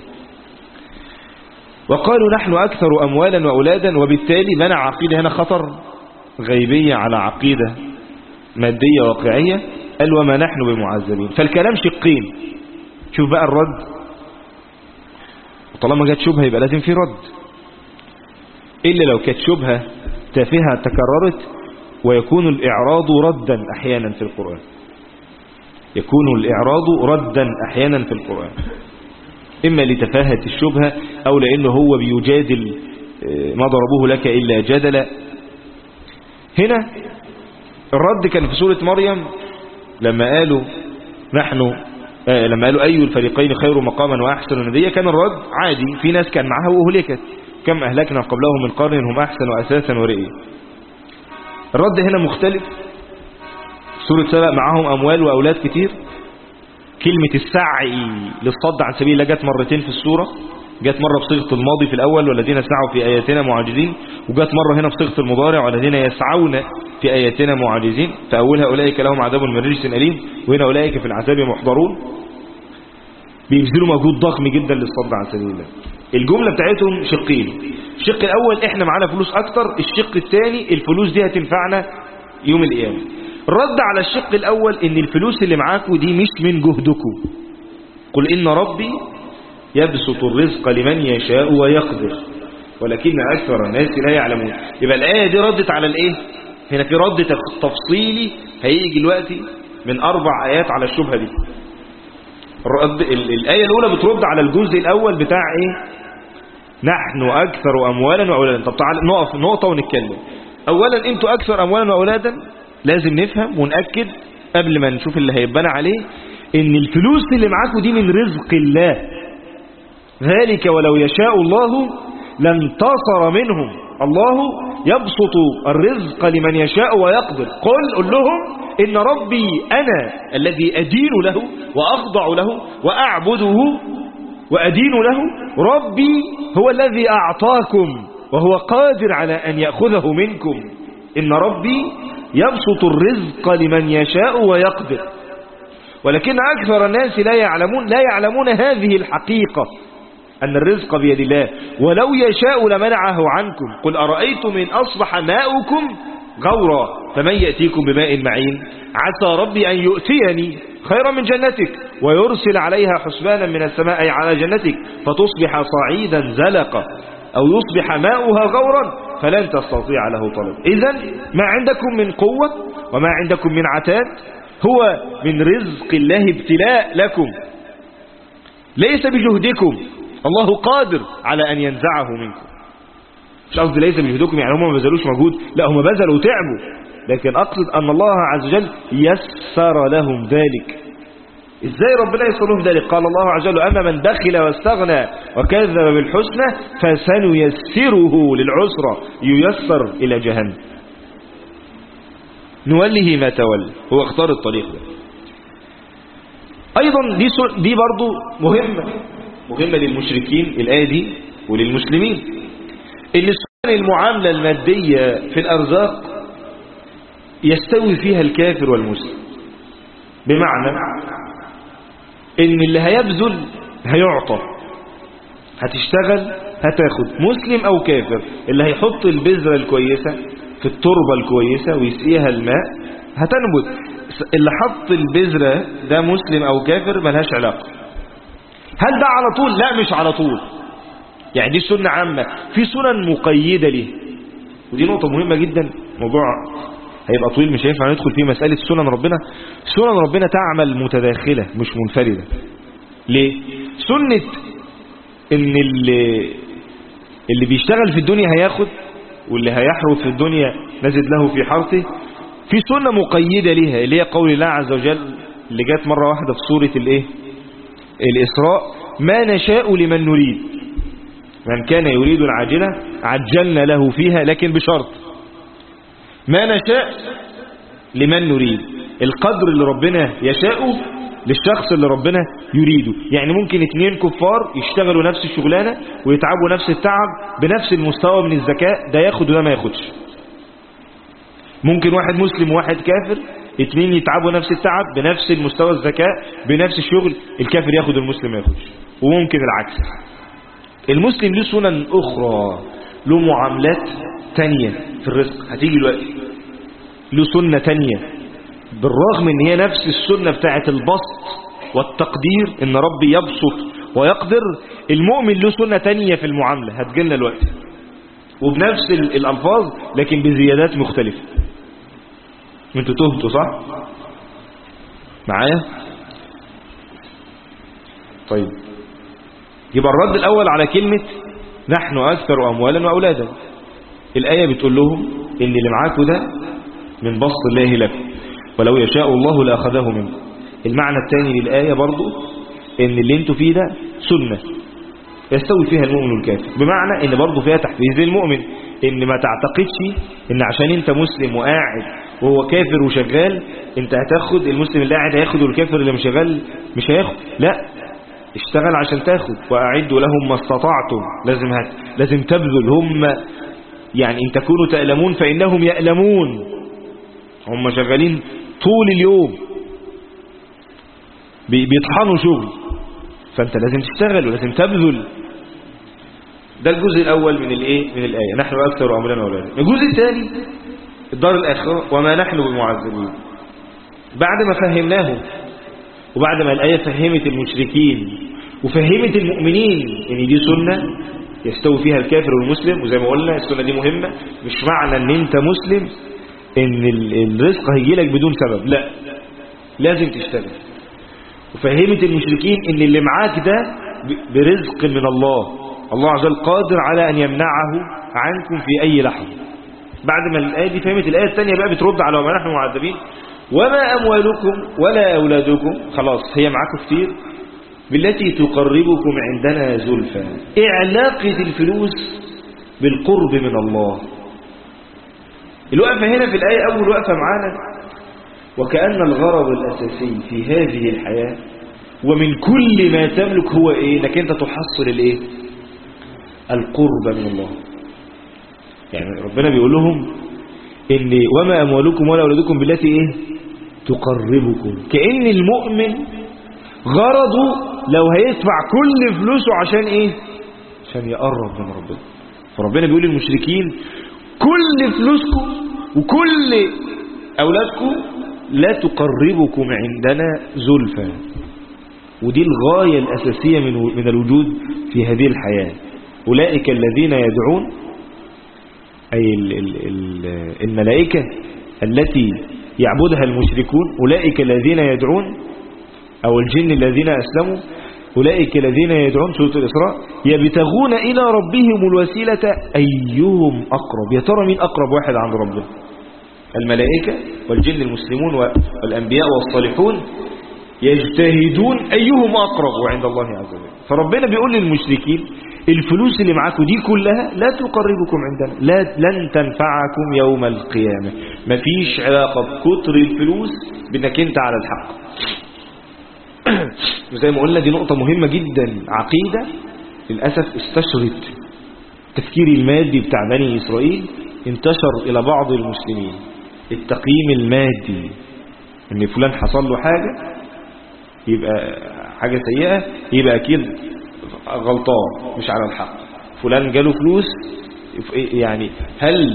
وقالوا نحن أكثر أموالا وأولادا وبالتالي منع عقيدة هنا خطر غيبية على عقيدة مادية واقعية. قال وما نحن بمعذبين. فالكلام شقين. شوف بقى الرد، وطالما جت شبهة يبقى لازم في رد، إلا لو كانت شبهة تافهة تكررت. ويكون الإعراض ردا أحيانا في القرآن، يكون الإعراض ردا أحيانا في القرآن، إما لتفاهة الشبهة أو لأنه هو بيجادل ما ضربوه لك إلا جدلا. هنا الرد كان في سورة مريم لما قالوا لما قالوا أي الفريقين خير مقاما وأحسن نديا. كان الرد عادي، في ناس كان معها وأهلكت، كم أهلكنا قبلهم من قرن هم أحسن وأساسا ورئيا. الرد هنا مختلف. سورة سبأ معهم أموال وأولاد كتير. كلمة السعي للصد عن سبيل الله جت مرتين في السورة، جت مرة بصيغة الماضي في الأول والذين سعوا في آياتنا معاجزين، وجت مرة هنا بصيغة المضارع والذين يسعون في آياتنا معاجزين. فأولها أولئك لهم عذاب من رجس أليم، وهنا أولئك في العذاب محضرون. بيبذلوا مجهود ضخم جدا للصد عن سبيل الله. الجملة بتاعتهم شقين. الشق الأول احنا معانا فلوس أكتر، الشق الثاني الفلوس دي هتنفعنا يوم القيامة. الرد على الشق الأول إن الفلوس اللي معاكم دي مش من جهدكم. قل إن ربي يبسط الرزق لمن يشاء ويقدر ولكن أكثر الناس لا يعلمون. يبقى الآية دي ردت على الإيه؟ هنا في رد تفصيلي هيجي دلوقتي من 4 آيات على الشبهة دي. الآية الأولى بترد على الجزء الأول بتاع إيه؟ نحن أكثر أموالا وأولادا. طب تعال نقف نقطة ونتكلم. أولا أنتوا أكثر أموالا وأولادا، لازم نفهم ونأكد قبل ما نشوف اللي هيبنى عليه إن الفلوس اللي معاكم دي من رزق الله. ذلك ولو يشاء الله لانتصر منهم. الله يبسط الرزق لمن يشاء ويقدر. قل لهم إن ربي أنا الذي أدين له وأخضع له وأعبده وأدين له. ربي هو الذي أعطاكم وهو قادر على أن يأخذه منكم. إن ربي يبسط الرزق لمن يشاء ويقدر ولكن أكثر الناس لا يعلمون هذه الحقيقة أن الرزق بيد الله ولو يشاء لمنعه عنكم. قل أرأيتم إن أصبح ماؤكم غورا فمن يأتيكم بماء معين. عسى ربي أن يؤتيني خيرا من جنتك ويرسل عليها حسبانا من السماء أي على جنتك فتصبح صعيدا زلقا أو يصبح ماؤها غورا فلن تستطيع له طلب. إذن ما عندكم من قوة وما عندكم من عتاد هو من رزق الله ابتلاء لكم ليس بجهدكم. الله قادر على أن ينزعه منكم. مش قصدي ليس بجهدكم يعني هم ما بذلوش مجهود، لا هم بذلوا وتعبوا، لكن أقصد أن الله عز وجل يسر لهم ذلك. إزاي ربنا يسر لهم ذلك؟ قال الله عز وجل أما من بخل واستغنى وكذب بالحسنى فسنيسره للعسرى ييسر إلى جهنم نوله ما تولى. هو اختار الطريق ده. أيضا دي برضو مهمة للمشركين الآية دي وللمسلمين. إن المعاملة المادية في الأرزاق يستوي فيها الكافر والمسلم، بمعنى إن اللي هيبذل هيعطى، هتشتغل هتاخد، مسلم أو كافر. اللي هيحط البذرة الكويسة في التربة الكويسة ويسقيها الماء هتنبت. اللي حط البذرة ده مسلم أو كافر ملهاش علاقة. هل ده على طول؟ لا مش على طول. يعني دي سنة عامة، في سنن مقيدة ليه. ودي نقطة مهمة جدا، موضوع هيبقى طويل مش هينفع ندخل فيه. مسألة سنن ربنا، سنن ربنا تعمل متداخلة مش منفردة. ليه؟ سنة ان اللي بيشتغل في الدنيا هياخد، واللي هيحرث في الدنيا نزد له في حرثه. في سنة مقيدة ليها اللي هي قول الله عز وجل اللي جات مرة واحدة في سورة الإسراء: ما نشاء لمن نريد من كان يريد العاجلة عجلنا له فيها لكن بشرط. ما نشاء لمن نريد، القدر اللي ربنا يشاءه للشخص اللي ربنا يريده. يعني ممكن 2 كفار يشتغلوا نفس الشغلانة ويتعبوا نفس التعب بنفس المستوى من الذكاء، ده ياخد وده ما ياخدش. ممكن واحد مسلم وواحد كافر 2 يتعبوا نفس التعب بنفس المستوى الذكاء بنفس الشغل، الكافر ياخد المسلم ما ياخدش. وممكن العكس. المسلم له سنن أخرى، له معاملات تانية في الرزق هتيجي دلوقتي، له سنة تانية بالرغم ان هي نفس السنة بتاعت البسط والتقدير ان ربي يبسط ويقدر. المؤمن له سنة تانية في المعاملة هتجيلنا دلوقتي وبنفس الألفاظ لكن بزيادات مختلفة. انتوا تهبطوا صح معايا؟ طيب يبقى الرد الأول على كلمة نحن أكثر أموالا وأولادا، الآية بتقول لهم إن اللي معاكوا ده من بسط الله لكم ولو يشاء الله لأخذه منكم. المعنى الثاني للآية برضو إن اللي انتوا فيه ده سنة يستوي فيها المؤمن والكافر، بمعنى إن برضو فيها تحفيز للمؤمن، إن ما تعتقدش إن عشان انت مسلم وقاعد وهو كافر وشغال انت هتاخد، المسلم اللي قاعد هياخد والكافر اللي مش شغال مش هياخد. لا، اشتغل عشان تاخد. وأعدوا لهم ما استطعتم، لازم تبذل. هم يعني إن تكونوا تألمون فإنهم يألمون، هم شغالين طول اليوم بيطحنوا شغل، فأنت لازم تشتغل ولازم تبذل. ده الجزء الأول من الآية، نحن أكثر أمرنا ولا. الجزء الثاني الدار الآخرة وما نحن بمعذبين. بعد ما فهمناهم وبعد ما الآية فهمت المشركين وفهمت المؤمنين ان دي سنة يستوي فيها الكافر والمسلم، وزي ما قلنا السنة دي مهمة، مش معنى ان انت مسلم ان الرزق هيجي لك بدون سبب، لا لازم تشتغل. وفهمت المشركين ان اللي معاك ده برزق من الله عز وجل قادر على ان يمنعه عنكم في اي لحظة. بعد ما الآية دي فهمت، الآية الثانية بقى بترد على وما نحن معذبين. وما أموالكم ولا أولادكم، خلاص هي معاكم كتير، بالتي تقربكم عندنا زلفى. ايه علاقة الفلوس بالقرب من الله؟ الوقفة هنا في الآية أول وقفة معانا، وكأن الغرض الأساسي في هذه الحياة ومن كل ما تملك هو إيه؟ انك أنت تحصل الإيه؟ القرب من الله. يعني ربنا بيقول لهم إن وما أموالكم ولا أولادكم بالتي إيه؟ تقربكم. كأن المؤمن غرضه لو هيدفع كل فلوسه عشان إيه؟ عشان يقرب من ربنا. فربنا بيقول للمشركين كل فلوسكم وكل أولادكم لا تقربكم عندنا زلفى. ودي الغاية الأساسية من الوجود في هذه الحياة. أولئك الذين يدعون، أي الملائكة التي يعبدها المشركون، أولئك الذين يدعون، أو الجن الذين أسلموا، أولئك الذين يدعون، سورة الإسراء، يبتغون إلى ربهم الوسيلة أيهم أقرب. يا ترى مين أقرب واحد عند ربنا؟ الملائكة والجن المسلمون والأنبياء والصالحون يجتهدون أيهم أقرب عند الله عز وجل. فربنا بيقول للمشركين الفلوس اللي معاكم دي كلها لا تقربكم عندنا، لن تنفعكم يوم القيامة. مفيش علاقة بكتر الفلوس بأنك انت على الحق. وزي ما قلنا دي نقطة مهمة جدا، عقيدة للأسف استشرت التفكير المادي بتاع بني إسرائيل، انتشر إلى بعض المسلمين التقييم المادي، ان فلان حصل له حاجة يبقى حاجة سيئة، يبقى أكيد غلطان مش على الحق. فلان جاله فلوس، يعني هل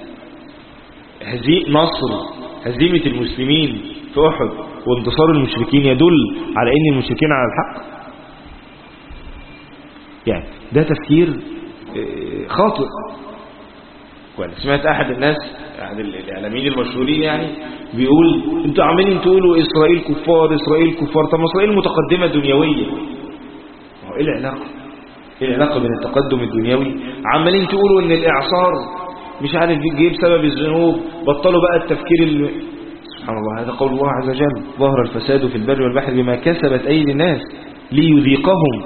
هزيمة المسلمين في أحد وانتصار المشركين يدل على ان المشركين على الحق؟ يعني ده تفكير خاطئ. ولا سمعت أحد الناس، أحد الإعلاميين المشهورين يعني بيقول انتوا عمالين تقولوا إسرائيل كفار إسرائيل كفار، طب إسرائيل متقدمة دنيوية. إيه العلاقة؟ إيه العلاقة بين التقدم الدنيوي؟ عمالين تقولوا إن الإعصار مش عارف جه بسبب الذنوب، بطلوا بقى التفكير سبحان الله. هذا قول الله عز وجل: ظهر الفساد في البر والبحر بما كسبت أيدي الناس ليذيقهم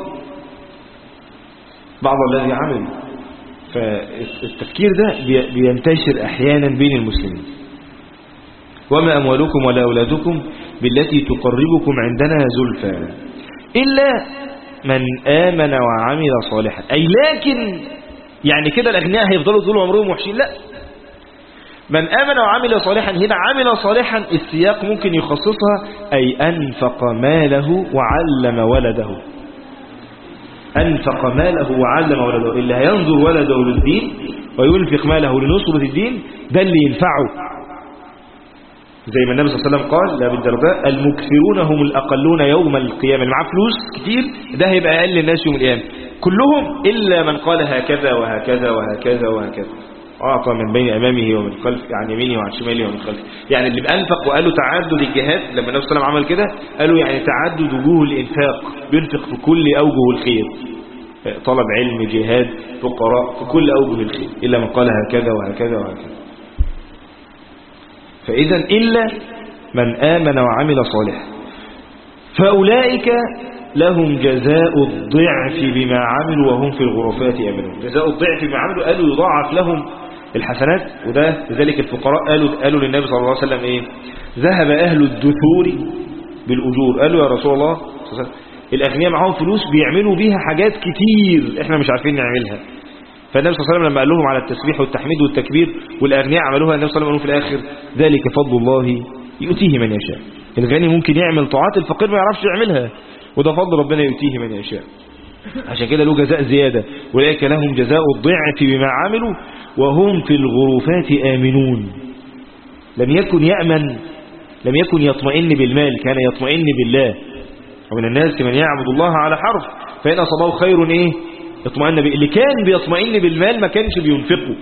بعض الذي عملوا. فالتفكير ده بينتشر أحيانا بين المسلمين. وما أموالكم ولا أولادكم بالتي تقربكم عندنا زلفى إلا من آمن وعمل صالحا. أي لكن يعني كده الأغنياء هيفضلوا طول عمرهم وحشين؟ لا، من آمن وعمل صالحا. هنا عمل صالحا السياق ممكن يخصصها أي أنفق ماله وعلم ولده. أنفق ماله وعلم ولده، اللي هينظر ولده للدين وينفق ماله لنصرة الدين ده اللي ينفعه. زي ما النبي صلى الله عليه وسلم قال لأبي الدرداء: المكثرون هم الأقلون يوم القيامة. اللي معاه فلوس كتير ده هيبقى أقل الناس يوم القيامة كلهم، إلا من قال هكذا وهكذا وهكذا وهكذا، أعطى من بين أمامه ومن خلفه، عن يمينه وعن شماله ومن خلفه. يعني اللي بأنفق، وقالوا تعدد الجهات لما النبي صلى الله عليه وسلم عمل كده، قالوا يعني تعدد وجوه الإنفاق، بينفق في كل أوجه الخير، طلب علم، جهاد، فقراء، في كل أوجه الخير، إلا من قال هكذا وهكذا وهكذا. فإذا إلا من آمن وعمل صالحا فأولئك لهم جزاء الضعف بما عملوا وهم في الغرفات آمنون. جزاء الضعف بما عملوا، قالوا يضاعف لهم الحسنات. وده لذلك الفقراء قالوا للنبي صلى الله عليه وسلم إيه؟ ذهب أهل الدثور بالأجور. قالوا يا رسول الله الأغنياء معهم فلوس بيعملوا بيها حاجات كتير إحنا مش عارفين نعملها. فالنبي صلى الله عليه وسلم لما قال لهم على التسبيح والتحميد والتكبير والأغنياء عملوها، النبي صلى الله عليه وسلم قالوا في الآخر: ذلك فضل الله يؤتيه من يشاء. الغني ممكن يعمل طاعات الفقير ما يعرفش يعملها، وده فضل ربنا يؤتيه من يشاء. عشان كده له جزاء زيادة. أولئك لهم جزاء الضعف بما عملوا وهم في الغرفات آمنون. لم يكن يطمئن بالمال، كان يطمئن بالله. ومن الناس من يعبد الله على حرف فإن أصابه خير إيه؟ اطمئن به. اللي كان بيطمئن بالمال ما كانش بينفقه،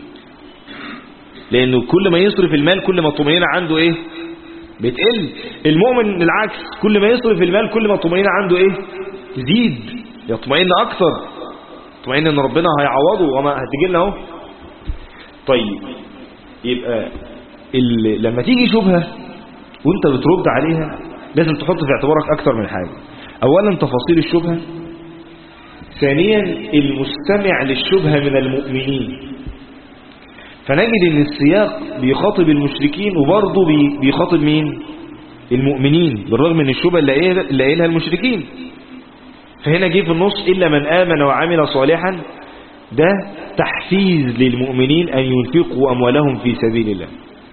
لأنه كل ما يصرف المال كل ما الطمئنة عنده إيه؟ بتقل. المؤمن العكس، كل ما يصرف المال كل ما الطمئنة عنده إيه؟ تزيد، يطمئن أكثر، يطمئن إن ربنا هيعوضه وما هتجي لنا اهو. طيب يبقى لما تيجي شبهة وانت بترد عليها لازم تحط في اعتبارك أكثر من حاجة. أولا تفاصيل الشبهة، ثانيا المستمع للشبهة من المؤمنين. فنجد ان السياق بيخاطب المشركين وبرضه بيخاطب مين؟ المؤمنين، بالرغم من الشبهة اللي قايلها المشركين. فهنا جه في النص إلا من آمن وعمل صالحا، ده تحفيز للمؤمنين أن ينفقوا أموالهم في سبيل الله.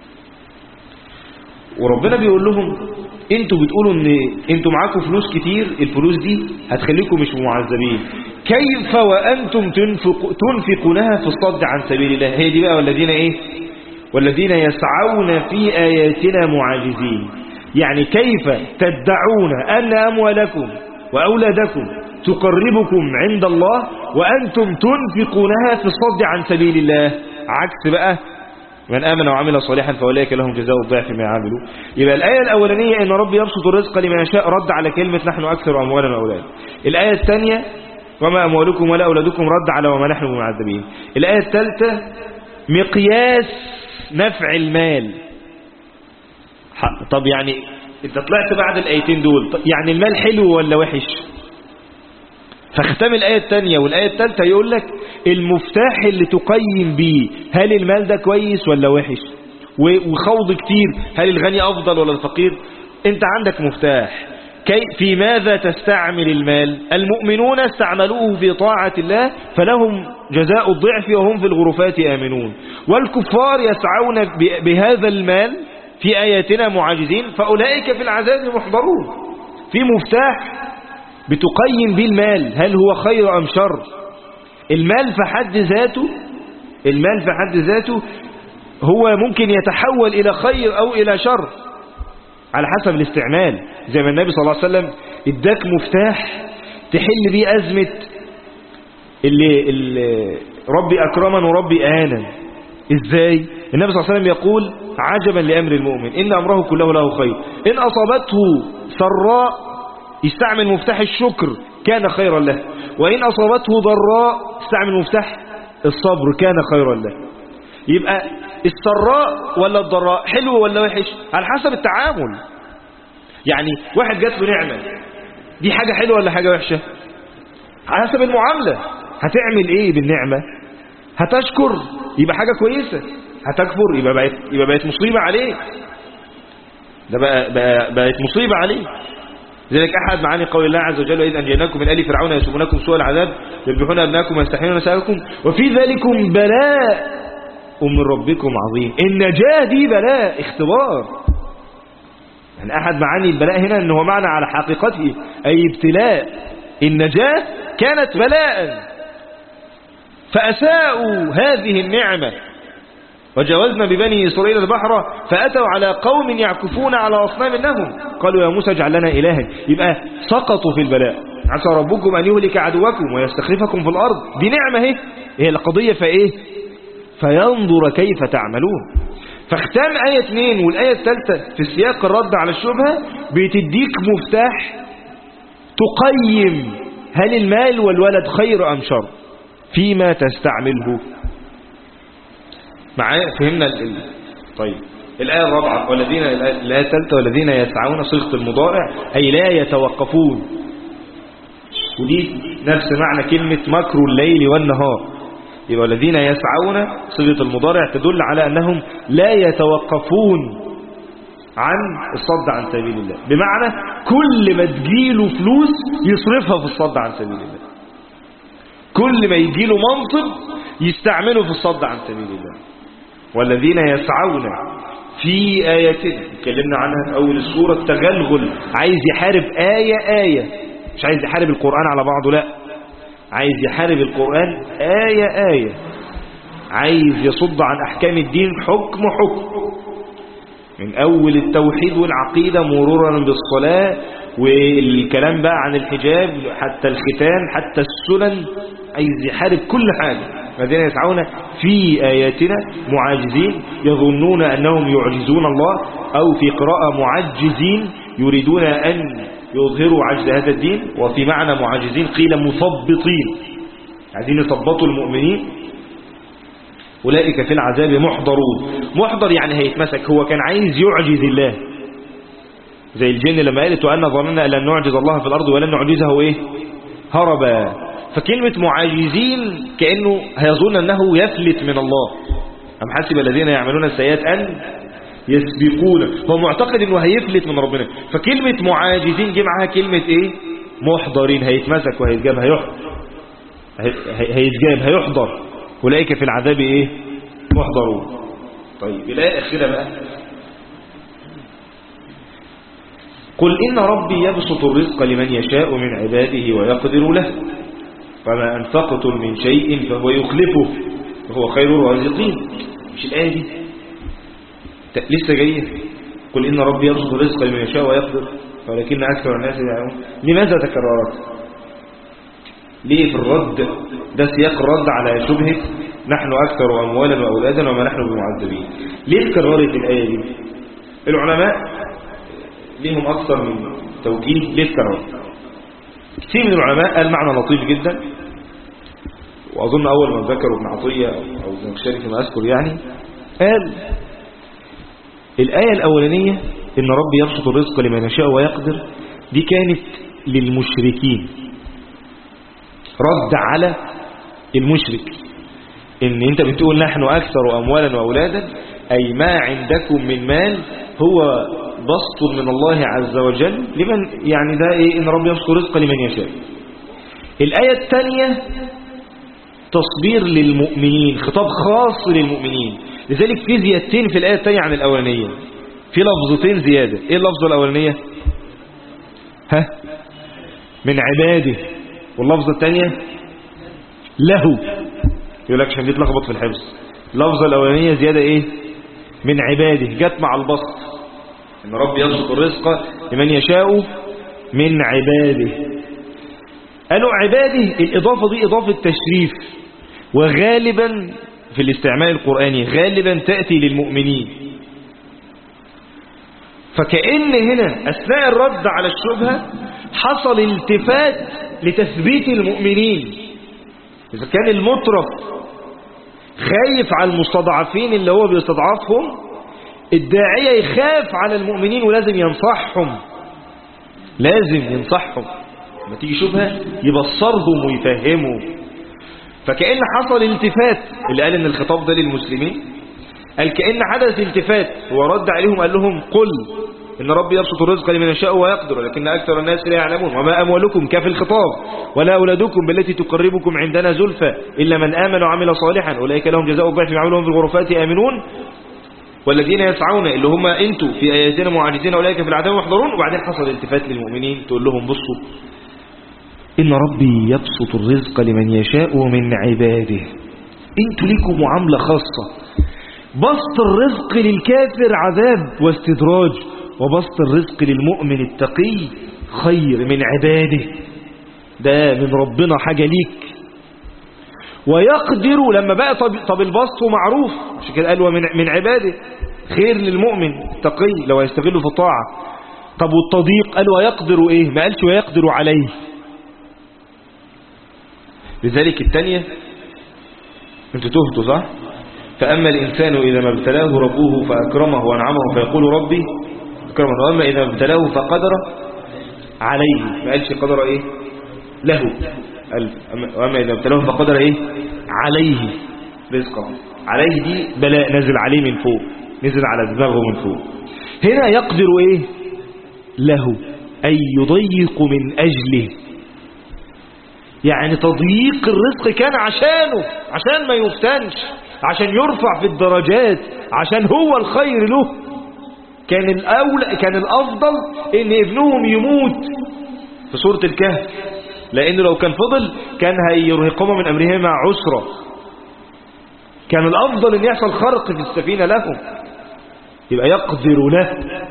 وربنا بيقول لهم انتوا بتقولوا ان انتوا معاكم فلوس كتير، الفلوس دي هتخليكم مش معذبين، كيف وأنتم تنفقونها في الصد عن سبيل الله؟ هي دي بقى والذين ايه؟ والذين يسعون في آياتنا معاجزين. يعني كيف تدعون أن أموالكم وأولادكم تقربكم عند الله وأنتم تنفقونها في الصد عن سبيل الله؟ عكس بقى من آمن وعمل صالحا فأولئك لهم جزاء الضعف ما عملوا. يبقى الآية الأولانية إن ربي يبسط الرزق لمن يشاء، رد على كلمة نحن أكثر أموالا وأولاد. الآية الثانية وما أموالكم ولا أولادكم، رد على وما نحن بمعذبين. الآية الثالثة مقياس نفع المال. طب يعني انت طلعت بعد الآيتين دول، يعني المال حلو ولا وحش؟ فاختم الآية الثانية والآية الثالثة يقول لك المفتاح اللي تقيم بيه هل المال ده كويس ولا وحش، وخوض كتير هل الغني أفضل ولا الفقير. انت عندك مفتاح في ماذا تستعمل المال. المؤمنون استعملوه في طاعة الله فلهم جزاء الضعف وهم في الغرفات آمنون، والكفار يسعون بهذا المال في آياتنا معاجزين فأولئك في العذاب محضرون. في مفتاح بتقيم به المال هل هو خير أم شر. المال في حد ذاته هو ممكن يتحول إلى خير أو إلى شر على حسب الاستعمال. زي ما النبي صلى الله عليه وسلم اداك مفتاح تحل بيه أزمة اللي ربي أكرما وربي أهانا. إزاي؟ النبي صلى الله عليه وسلم يقول عجبا لأمر المؤمن إن أمره كله له خير إن أصابته سراء يستعمل مفتاح الشكر كان خيرا له، وإن أصابته ضراء استعمل مفتاح الصبر كان خيرا له. يبقى السراء ولا الضراء حلو ولا وحش على حسب التعامل. يعني واحد جات له نعمة، دي حاجة حلوة ولا حاجة وحشة؟ على حسب المعاملة. هتعمل ايه بالنعمة؟ هتشكر يبقى حاجة كويسة، هتكفر يبقى بقت مصيبة عليك، ده بقت مصيبة عليك. لذلك أحد معاني قول الله عز وجل وإذ أنجيناكم من آل فرعون يسومونكم سوء العذاب يذبحون أبناءكم ويستحيون نساءكم وفي ذلكم بلاء من ربكم عظيم. النجاة دي بلاء، اختبار. يعني أحد معاني البلاء هنا أنه معنى على حقيقته أي ابتلاء. النجاة كانت بلاء، فأساءوا هذه النعمة. وجاوزنا ببني إسرائيل البحر فأتوا على قوم يعكفون على أصنام لهم قالوا يا موسى اجعل لنا إلها. يبقى سقطوا في البلاء. عسى ربكم أن يهلك عدوكم ويستخلفكم في الأرض، دي نعمة هي القضية. فإيه؟ فينظر كيف تعملون. فاختام آية 2 والآية 3 في سياق الرد على الشبهة بتديك مفتاح تقيم هل المال والولد خير أم شر فيما تستعمله. معايا؟ فهمنا طيب الآية الرابعة والذين، الآية الثالثة والذين يسعون صيغة المضارع أي لا يتوقفون، ودي نفس معنى كلمة مكر الليل والنهار. يبقى الذين يسعون صيغة المضارع تدل على أنهم لا يتوقفون عن الصد عن سبيل الله، بمعنى كل ما تجيله فلوس يصرفها في الصد عن سبيل الله، كل ما يجيله منصب يستعمله في الصد عن سبيل الله. والذين يسعون في آياتنا اتكلمنا عنها في أول السورة، التغلغل، عايز يحارب آية مش عايز يحارب القرآن على بعضه، لا، عايز يحارب القرآن آية، عايز يصد عن أحكام الدين حكم من أول التوحيد والعقيدة مرورا بالصلاة والكلام بقى عن الحجاب حتى الختان حتى السنن، عايز يحارب كل حاجة. الذين يسعون في آياتنا معاجزين يظنون أنهم يعجزون الله، أو في قراءة معجزين يريدون أن يظهروا عجز هذا الدين. وفي معنى معاجزين قيل مثبطين، عايزين يثبطوا المؤمنين. أولئك في العذاب محضرون. محضر يعني هيتمسك، هو كان عايز يعجز الله زي الجن لما قالت وأن ظننا لن نعجز الله في الأرض ولن نعجزه إيه هربا. فكلمة معاجزين كأنه هيظن أنه يفلت من الله. أم حسب الذين يعملون السيئات أن يسبقون، هو معتقد أنه هيفلت من ربنا. فكلمة معاجزين جه معها كلمة إيه محضرين، هيتمسك وهيتجاب، هيحضر. أولئك في العذاب إيه محضرون. طيب الآية الأخيرة بقى، قل إن ربي يبسط الرزق لمن يشاء من عباده ويقدر له فما أنفقتم من شيء فهو يخلفه وهو خير الرازقين. مش الآية دي لسه جاية؟ قل إن ربي يبسط الرزق لمن يشاء ويقدر ولكن أكثر الناس لا يعلمون. لماذا تكررت؟ ليه في الرد ده سياق الرد على شبهة نحن أكثر أموالا وأولادا وما نحن بمعذبين؟ ليه تكررت الآية دي؟ العلماء ليهم أكثر من توجيه ليه تكررت. كثير من العلماء قال معنى لطيف جدا، وأظن أول ما ذكروا ابن عطية أو ابن مكشري فيما أذكر يعني، قال الآية الأولانية إن ربي يبسط الرزق لمن يشاء ويقدر دي كانت للمشركين، رد على المشرك، إن أنت بتقول نحن أكثر أموالا وأولادا، أي ما عندكم من مال هو بسط من الله عز وجل لمن، يعني ده إيه إن ربي يبسط الرزق لمن يشاء. الآية الثانية تصبير للمؤمنين، خطاب خاص للمؤمنين، لذلك في زيادتين في الآية الثانية عن الأولانية، في لفظتين زيادة. إيه اللفظة الأولانية؟ من عباده، واللفظة الثانية له. يقول لك عشان دي تلخبط في الحفظ، اللفظة الأولانية زيادة إيه؟ من عباده، جت مع البسط، إن ربي يبسط الرزق لمن يشاء من عباده. قالوا عباده، الإضافة دي إضافة تشريف، وغالبا في الاستعمال القرآني غالبا تأتي للمؤمنين. فكأن هنا أثناء الرد على الشبهة حصل التفات لتثبيت المؤمنين. إذا كان المترف خايف على المستضعفين اللي هو بيستضعفهم، الداعية يخاف على المؤمنين ولازم ينصحهم، لازم ينصحهم. لما تيجي شبهة يبصرهم ويفهمهم. فكأن حصل التفات، اللي قال ان الخطاب ده للمسلمين قال كأن حدث التفات، هو رد عليهم قال لهم قل إن ربي يبسط الرزق لمن يشاء ويقدر ولكن أكثر الناس لا يعلمون وما أموالكم كفي الخطاب ولا أولادكم بالتي تقربكم عندنا زلفى إلا من آمن وعمل صالحا أولئك لهم جزاء الضعف بما عملوا في الغرفات آمنون والذين يسعون اللي هم أنتوا في آياتنا معاجزين أولئك في العذاب محضرون. وبعدين حصل التفات للمؤمنين تقول لهم بصوا إن ربي يبسط الرزق لمن يشاء من عباده، أنتوا ليكم معاملة خاصة. بسط الرزق للكافر عذاب واستدراج، وبسط الرزق للمؤمن التقي خير من عباده، ده من ربنا حاجة ليك. ويقدر لما بقى طب البسط معروف عشان كده قال من عباده خير للمؤمن التقي لو يستغله في الطاعة. طب والتضييق قال ويقدر ايه، ما قالش ويقدر عليه. لذلك الثانية انتوا تهتوا صح؟ فأما الإنسان إذا ما ابتلاه ربه فأكرمه وأنعمه فيقول ربي أكرمه، وأما إذا ما ابتلاه فقدر عليه، ما قالش قدر إيه له، وأما إذا ابتلاه فقدر إيه عليه رزقه. عليه دي بلاء نزل عليه من فوق، نزل على دماغه من فوق. هنا يقدر إيه له أي يضيق من أجله، يعني تضييق الرزق كان عشانه، عشان ما يفتنش، عشان يرفع في الدرجات، عشان هو الخير له. كان الأفضل إن ابنهم يموت في سورة الكهف، لأنه لو كان فضل كان هيرهقهم من أمرهما عسرا. كان الأفضل إن يحصل خرق في السفينة لهم، يبقى يقدر له.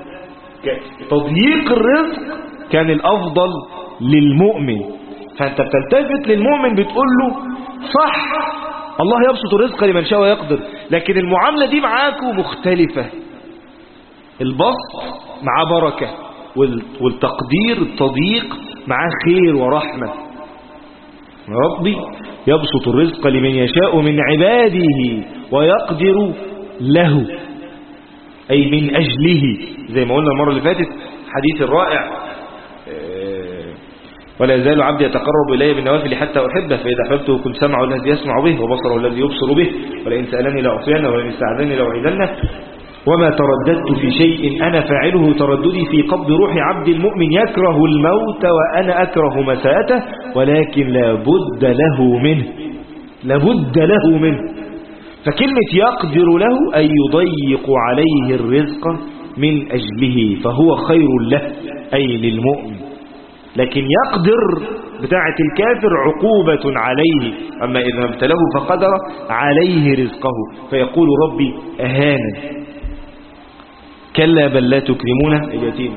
تضييق الرزق كان الأفضل للمؤمن. فأنت بتلتفت للمؤمن بتقول له صح الله يبسط الرزق لمن شاء ويقدر، لكن المعاملة دي معاكم مختلفة. البسط مع بركة، والتقدير التضييق مع خير ورحمة. ربي يبسط الرزق لمن يشاء من عباده ويقدر له أي من أجله، زي ما قلنا المرة اللي فاتت حديث الرائع ولا يزال عبدي يتقرب إلي بالنوافل حتى أحبه فإذا أحببته كنت سمعه الذي يسمع به وبصره الذي يبصر به ولئن سألني لأعطينه ولئن استعاذني لأعيذنه وما ترددت في شيء أنا فاعله ترددي في قبض روح عبد المؤمن يكره الموت وأنا أكره مساءته ولكن لابد له منه، لابد له منه. فكلمة يقدر له أي يضيق عليه الرزق من أجله فهو خير له أي للمؤمن. لكن يقدر بتاعة الكافر عقوبة عليه، أما إذا ابتلاه فقدر عليه رزقه فيقول ربي أهانا كلا بل لا تكرمون اليتيم.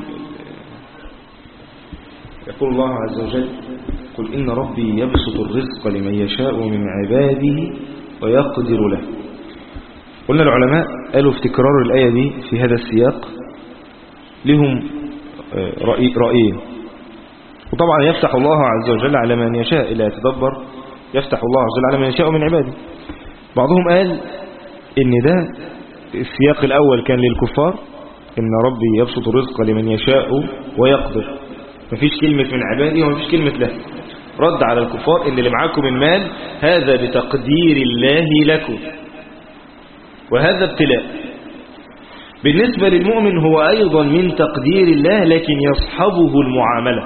يقول الله عز وجل قل إن ربي يبسط الرزق لمن يشاء من عباده ويقدر له. قلنا العلماء قالوا في تكرار الآية دي في هذا السياق لهم رأيين. وطبعا يفتح الله عز وجل على من يشاء، إلا يتدبر يفتح الله عز وجل على من يشاء من عباده. بعضهم قال إن ده السياق الأول كان للكفار، إن ربي يبسط الرزق لمن يشاء ويقدر، مفيش كلمة من عبادي ومفيش كلمة له. رد على الكفار إن اللي معاكم المال هذا بتقدير الله لكم وهذا ابتلاء. بالنسبة للمؤمن هو أيضا من تقدير الله لكن يصحبه المعاملة،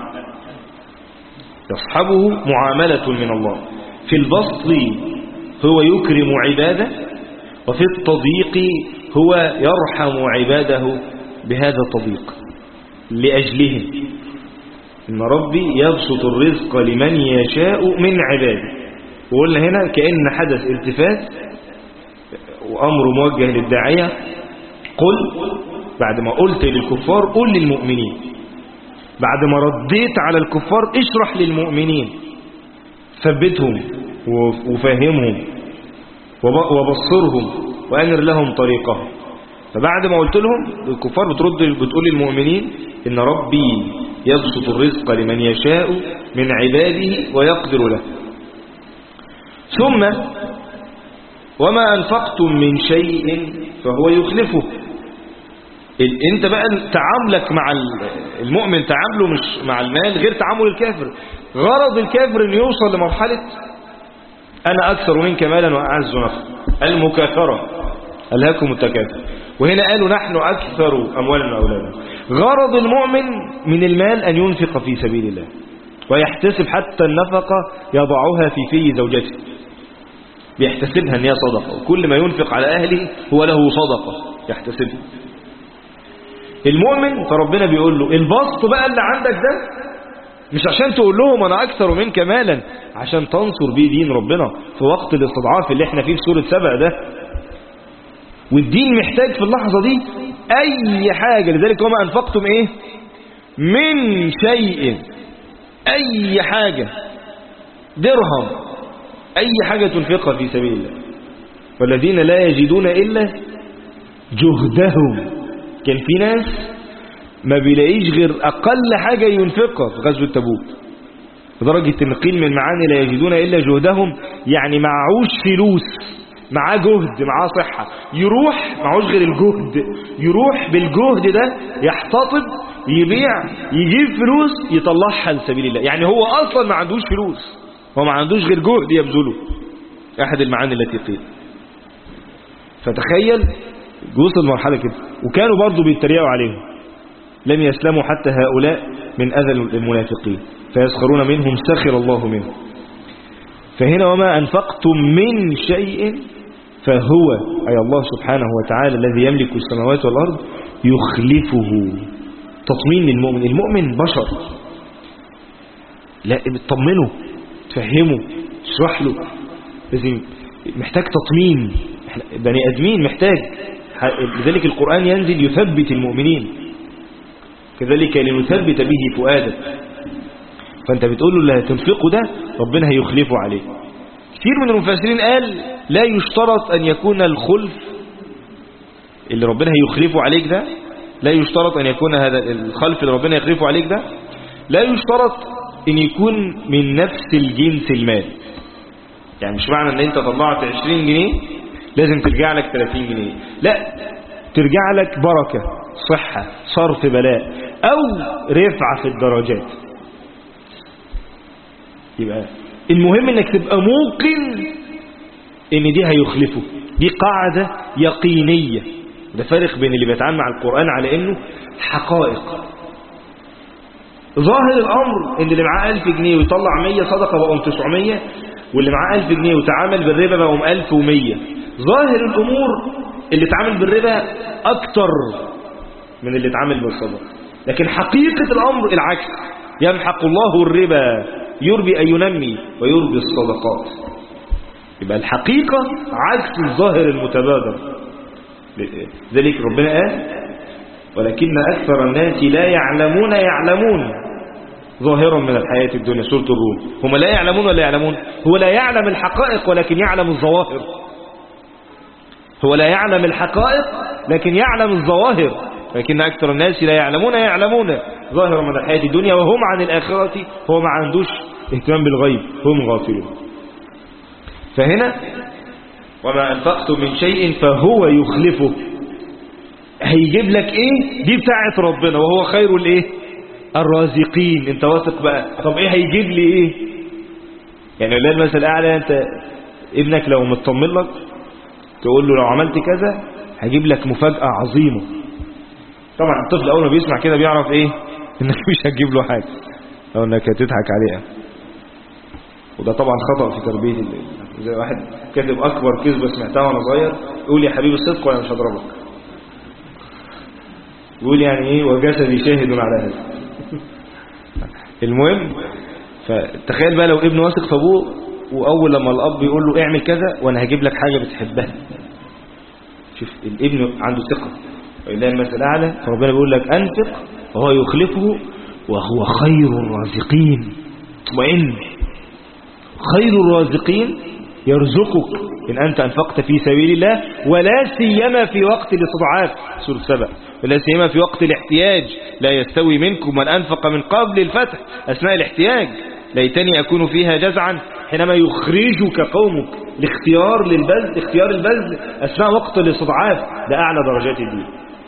يصحبه معاملة من الله. في البسط هو يكرم عباده وفي التضييق هو يرحم عباده بهذا التضييق لأجلهم. إن ربي يبسط الرزق لمن يشاء من عباده. وقلنا هنا كأن حدث التفات وأمر موجه للداعية قل، بعد ما قلت للكفار قل للمؤمنين، بعد ما رديت على الكفار اشرح للمؤمنين، ثبتهم وفهمهم. وبصرهم وأنر لهم طريقهم. فبعد ما قلت لهم الكفار بتقول للمؤمنين إن ربي يبسط الرزق لمن يشاء من عباده ويقدر له. ثم وما أنفقتم من شيء فهو يخلفه. انت بقى تعاملك مع المؤمن تعامله مش مع المال غير تعامل الكافر. غرض الكافر انه يوصل لمرحلة انا اكثر منك مالا واعز نفسا، المكاثرة، ألهاكم التكاثر. وهنا قالوا نحن اكثر اموالا واولادا. غرض المؤمن من المال ان ينفق في سبيل الله ويحتسب حتى النفقة يضعها في زوجته، بيحتسبها ان هي صدقة، وكل ما ينفق على اهله هو له صدقة يحتسبها. المؤمن فربنا بيقول له البسط بقى اللي عندك ده مش عشان تقول لهم انا اكثر منك مالا، عشان تنصر بيه دين ربنا في وقت الاستضعاف اللي احنا فيه في سورة سبأ ده. والدين محتاج في اللحظة دي اي حاجة. لذلك وما انفقتم ايه من شيء، اي حاجة، درهم، اي حاجة تنفقها في سبيل الله. والذين لا يجدون الا جهدهم. كان في ناس ما بيلاقيش غير أقل حاجة ينفقها في غزوة تبوك، لدرجة إن قيل من معاني لا يجدون إلا جهدهم، يعني معهوش فلوس، معاه جهد، معاه صحة، يروح معهوش غير الجهد، يروح بالجهد ده يحتطب، يبيع، يجيب فلوس يطلعها لسبيل الله. يعني هو أصلا ما عندوش فلوس، هو ما عندوش غير جهد يبذله. أحد المعاني التي قيل. فتخيل وصل مرحلة كده. وكانوا برضو بيتريقوا عليهم، لم يسلموا حتى هؤلاء من أذى المنافقين فيسخرون منهم سخر الله منهم. فهنا وما أنفقتم من شيء فهو أي الله سبحانه وتعالى الذي يملك السماوات والأرض يخلفه. تطمين للمؤمن. المؤمن بشر، لا تطمنه، تفهمه، تشرح له، لازم محتاج تطمين. بني آدمين محتاج. لذلك القرآن ينزل يثبت المؤمنين، كذلك لنثبت به فؤادك. فأنت بتقول له اللي هتنفقه ده ربنا هيخلفه عليه. كثير من المفسرين قال لا يشترط أن يكون الخلف اللي ربنا هيخلفه عليك ده، لا يشترط أن يكون هذا الخلف اللي ربنا يخلفه عليك ده، لا يشترط أن يكون من نفس الجنس المال. يعني مش معنى أن أنت طلعت 20 جنيه لازم ترجع لك 30 جنيه، لا، ترجع لك بركة، صحة، صرف بلاء، أو رفعة في الدرجات. يبقى المهم انك تبقى موقن ان دي هيخلفه. دي قاعدة يقينية. ده فرق بين اللي بيتعامل مع القرآن على انه حقائق. ظاهر الامر ان اللي معاه 1000 جنيه ويطلع 100 صدقة بقوا 900، واللي معاه 1000 جنيه وتعامل بالربا بقوا 1100. ظاهر الامور اللي اتعامل بالربا اكتر من اللي اتعامل بالصدقة. لكن حقيقة الامر العكس. يمحق الله الربا يربي أن ينمي ويربي الصدقات. يبقى الحقيقة عكس الظاهر المتبادر. ذلك ربنا قال ولكن أكثر الناس لا يعلمون ظاهرا من الحياة الدنيا. سورة الروم. هم لا يعلمون ولا يعلمون. هو لا يعلم الحقائق ولكن يعلم الظواهر. هو لا يعلم الحقائق لكن يعلم الظواهر. لكن أكثر الناس لا يعلمون ظاهرا من الحياة الدنيا وهم عن الآخرة هو ما عندوش اهتمام بالغيب، هم غافلون. فهنا وما أنفقتم من شيء فهو يخلفه. هيجيب لك ايه؟ دي بتاعت ربنا وهو خير الايه؟ الرازقين. انت واثق بقى. طب ايه هيجيب لي ايه؟ يعني الله المثل الاعلى. انت ابنك لو مطمن لك تقول له لو عملت كذا هجيب لك مفاجأة عظيمة. طبعا الطفل اول ما بيسمع كده بيعرف ايه؟ انك مش هتجيب له حاجة او انك هتضحك عليها. وده طبعا خطأ في تربية زي واحد كاتب اكبر كذبة سمعتها وانا صغير، يقول يا حبيبي الصدق وانا مش هضربك. يقول يعني ايه وجسدي شاهد على هذا. المهم فتخيل بقى لو ابن واثق في ابوه واول لما الاب يقول له اعمل كذا وانا هجيب لك حاجة بتحبها. شوف الابن عنده ثقة وإله المثل الأعلى. فربنا بيقول لك أنفق وهو يخلفه وهو خير الرازقين. اطمئن. خير الرازقين يرزقك إن أنت أنفقت في سبيل الله، ولا سيما في وقت الاستضعاف سورة 7، ولا سيما في وقت الاحتياج. لا يستوي منكم من أنفق من قبل الفتح أثناء الاحتياج، ليتني أكون فيها جزعا حينما يخرجك قومك. الاختيار للبذل، اختيار البذل أثناء وقت الاستضعاف، ده أعلى درجات الدين.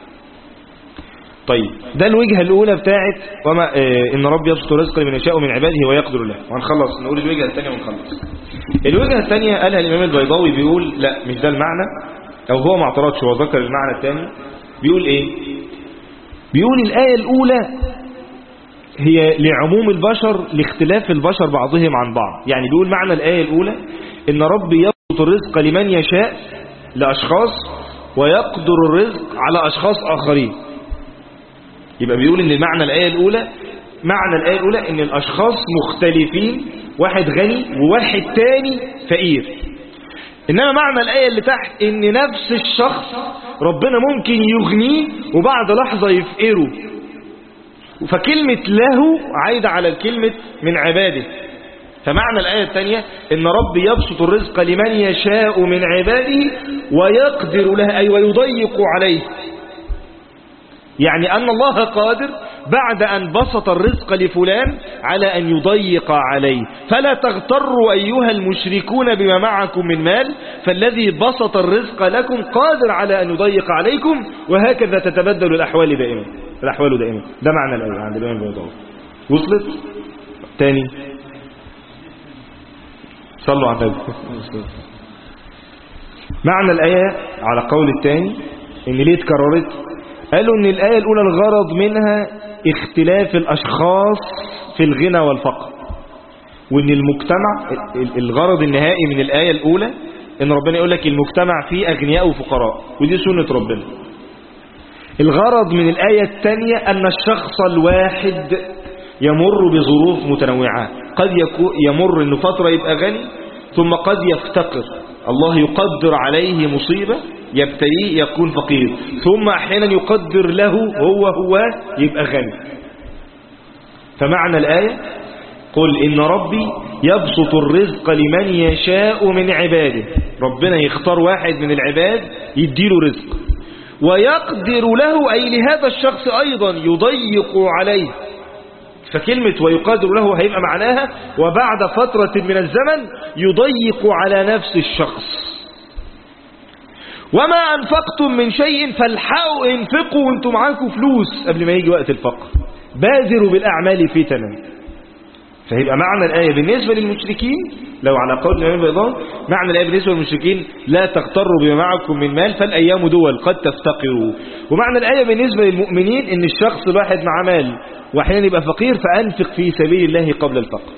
طيب ده الوجهة الأولى بتاعت وما إن ربي يبسط الرزق لمن يشاء من عباده ويقدر له. وهنخلص نقول الوجهة الثانية ونخلص. الوجهة الثانية قالها الإمام البيضاوي، بيقول لا مش ده المعنى، أو هو ما اعترضش، هو ذكر المعنى الثاني. بيقول إيه؟ بيقول الآية الأولى هي لعموم البشر لاختلاف البشر بعضهم عن بعض. يعني بيقول معنى الآية الأولى إن ربي يبسط الرزق لمن يشاء لأشخاص ويقدر الرزق على أشخاص آخرين. يبقى بيقول إن معنى الآية الأولى، معنى الآية الأولى إن الأشخاص مختلفين، واحد غني وواحد تاني فقير. إنما معنى الآية اللي تحت إن نفس الشخص ربنا ممكن يغنيه وبعد لحظة يفقره. فكلمة له عايدة على الكلمة من عباده. فمعنى الآية الثانية إن ربي يبسط الرزق لمن يشاء من عباده ويقدر له، أي ويضيق عليه. يعني أن الله قادر بعد أن بسط الرزق لفلان على أن يضيق عليه. فلا تغتروا أيها المشركون بما معكم من مال، فالذي بسط الرزق لكم قادر على أن يضيق عليكم، وهكذا تتبدل الأحوال دائما. الأحوال دائما، ده معنى الآية عند الإمام البيضاوي. وصلت؟ تاني صلوا على النبي. معنى الآية على قول الثاني إن ليه اتكررت؟ قالوا إن الآية الأولى الغرض منها اختلاف الأشخاص في الغنى والفقر، وإن المجتمع الغرض النهائي من الآية الأولى إن ربنا يقول لك المجتمع فيه أغنياء وفقراء، ودي سنة ربنا. الغرض من الآية الثانية أن الشخص الواحد يمر بظروف متنوعة، قد يمر إنه فترة يبقى غني ثم قد يفتقر، الله يقدر عليه مصيبة يبتليه يكون فقير، ثم أحيانا يقدر له هو يبقى غني. فمعنى الآية قل إن ربي يبسط الرزق لمن يشاء من عباده، ربنا يختار واحد من العباد يديله رزق، ويقدر له أي لهذا الشخص أيضا يضيق عليه. فكلمة ويقدر له هيبقى معناها وبعد فترة من الزمن يضيق على نفس الشخص. وما أنفقتم من شيء فالحقوا انفقوا وانتم معاكم فلوس قبل ما يجي وقت الفقر، بادروا بالأعمال فتنا. فهيبقى معنى الآية بالنسبة للمشركين لو على قول الإمام البيضاوي، معنى الآية بالنسبة للمشركين لا تغتروا بما معكم من مال فالأيام دول قد تفتقروا. ومعنى الآية بالنسبة للمؤمنين إن الشخص الواحد مع مال وأحيانا يبقى فقير فأنفق في سبيل الله قبل الفقر.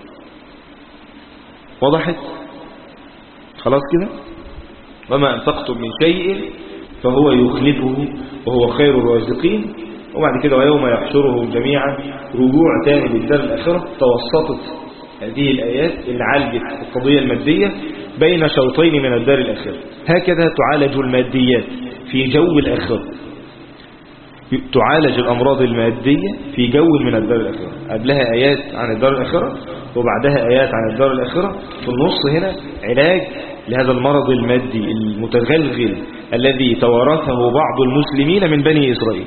وضحت؟ خلاص كده؟ وما أنفقتم من شيء فهو يخلفه وهو خير الرازقين. وبعد كده ويوم يحشرهم جميعا، رجوع تاني للدار الآخرة. توسطت هذه الآيات اللي عالجت القضية المادية بين شوطين من الدار الآخرة. هكذا تعالج الماديات في جو الآخرة، تعالج الأمراض المادية في جو من الدار الآخرة. قبلها آيات عن الدار الآخرة وبعدها آيات عن الدار الآخرة. في النص هنا علاج لهذا المرض المادي المتغلغل الذي توارثه بعض المسلمين من بني إسرائيل.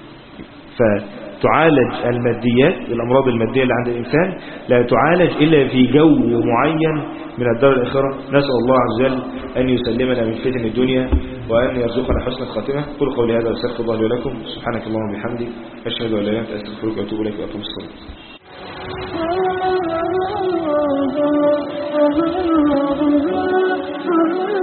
فتعالج الماديات، الأمراض المادية اللي عند الإنسان لا تعالج إلا في جو معين من الدار الآخرة. نسأل الله عز وجل أن يسلمنا من فتن الدنيا وأن يرزقنا حسن الخاتمة. قل قولي هذا واستغفر الله لي ولكم. سبحانك اللهم وبحمدك، أشهد أن لا إله إلا أنت، أستغفرك وأتوب إليك وأقيم الصلاة.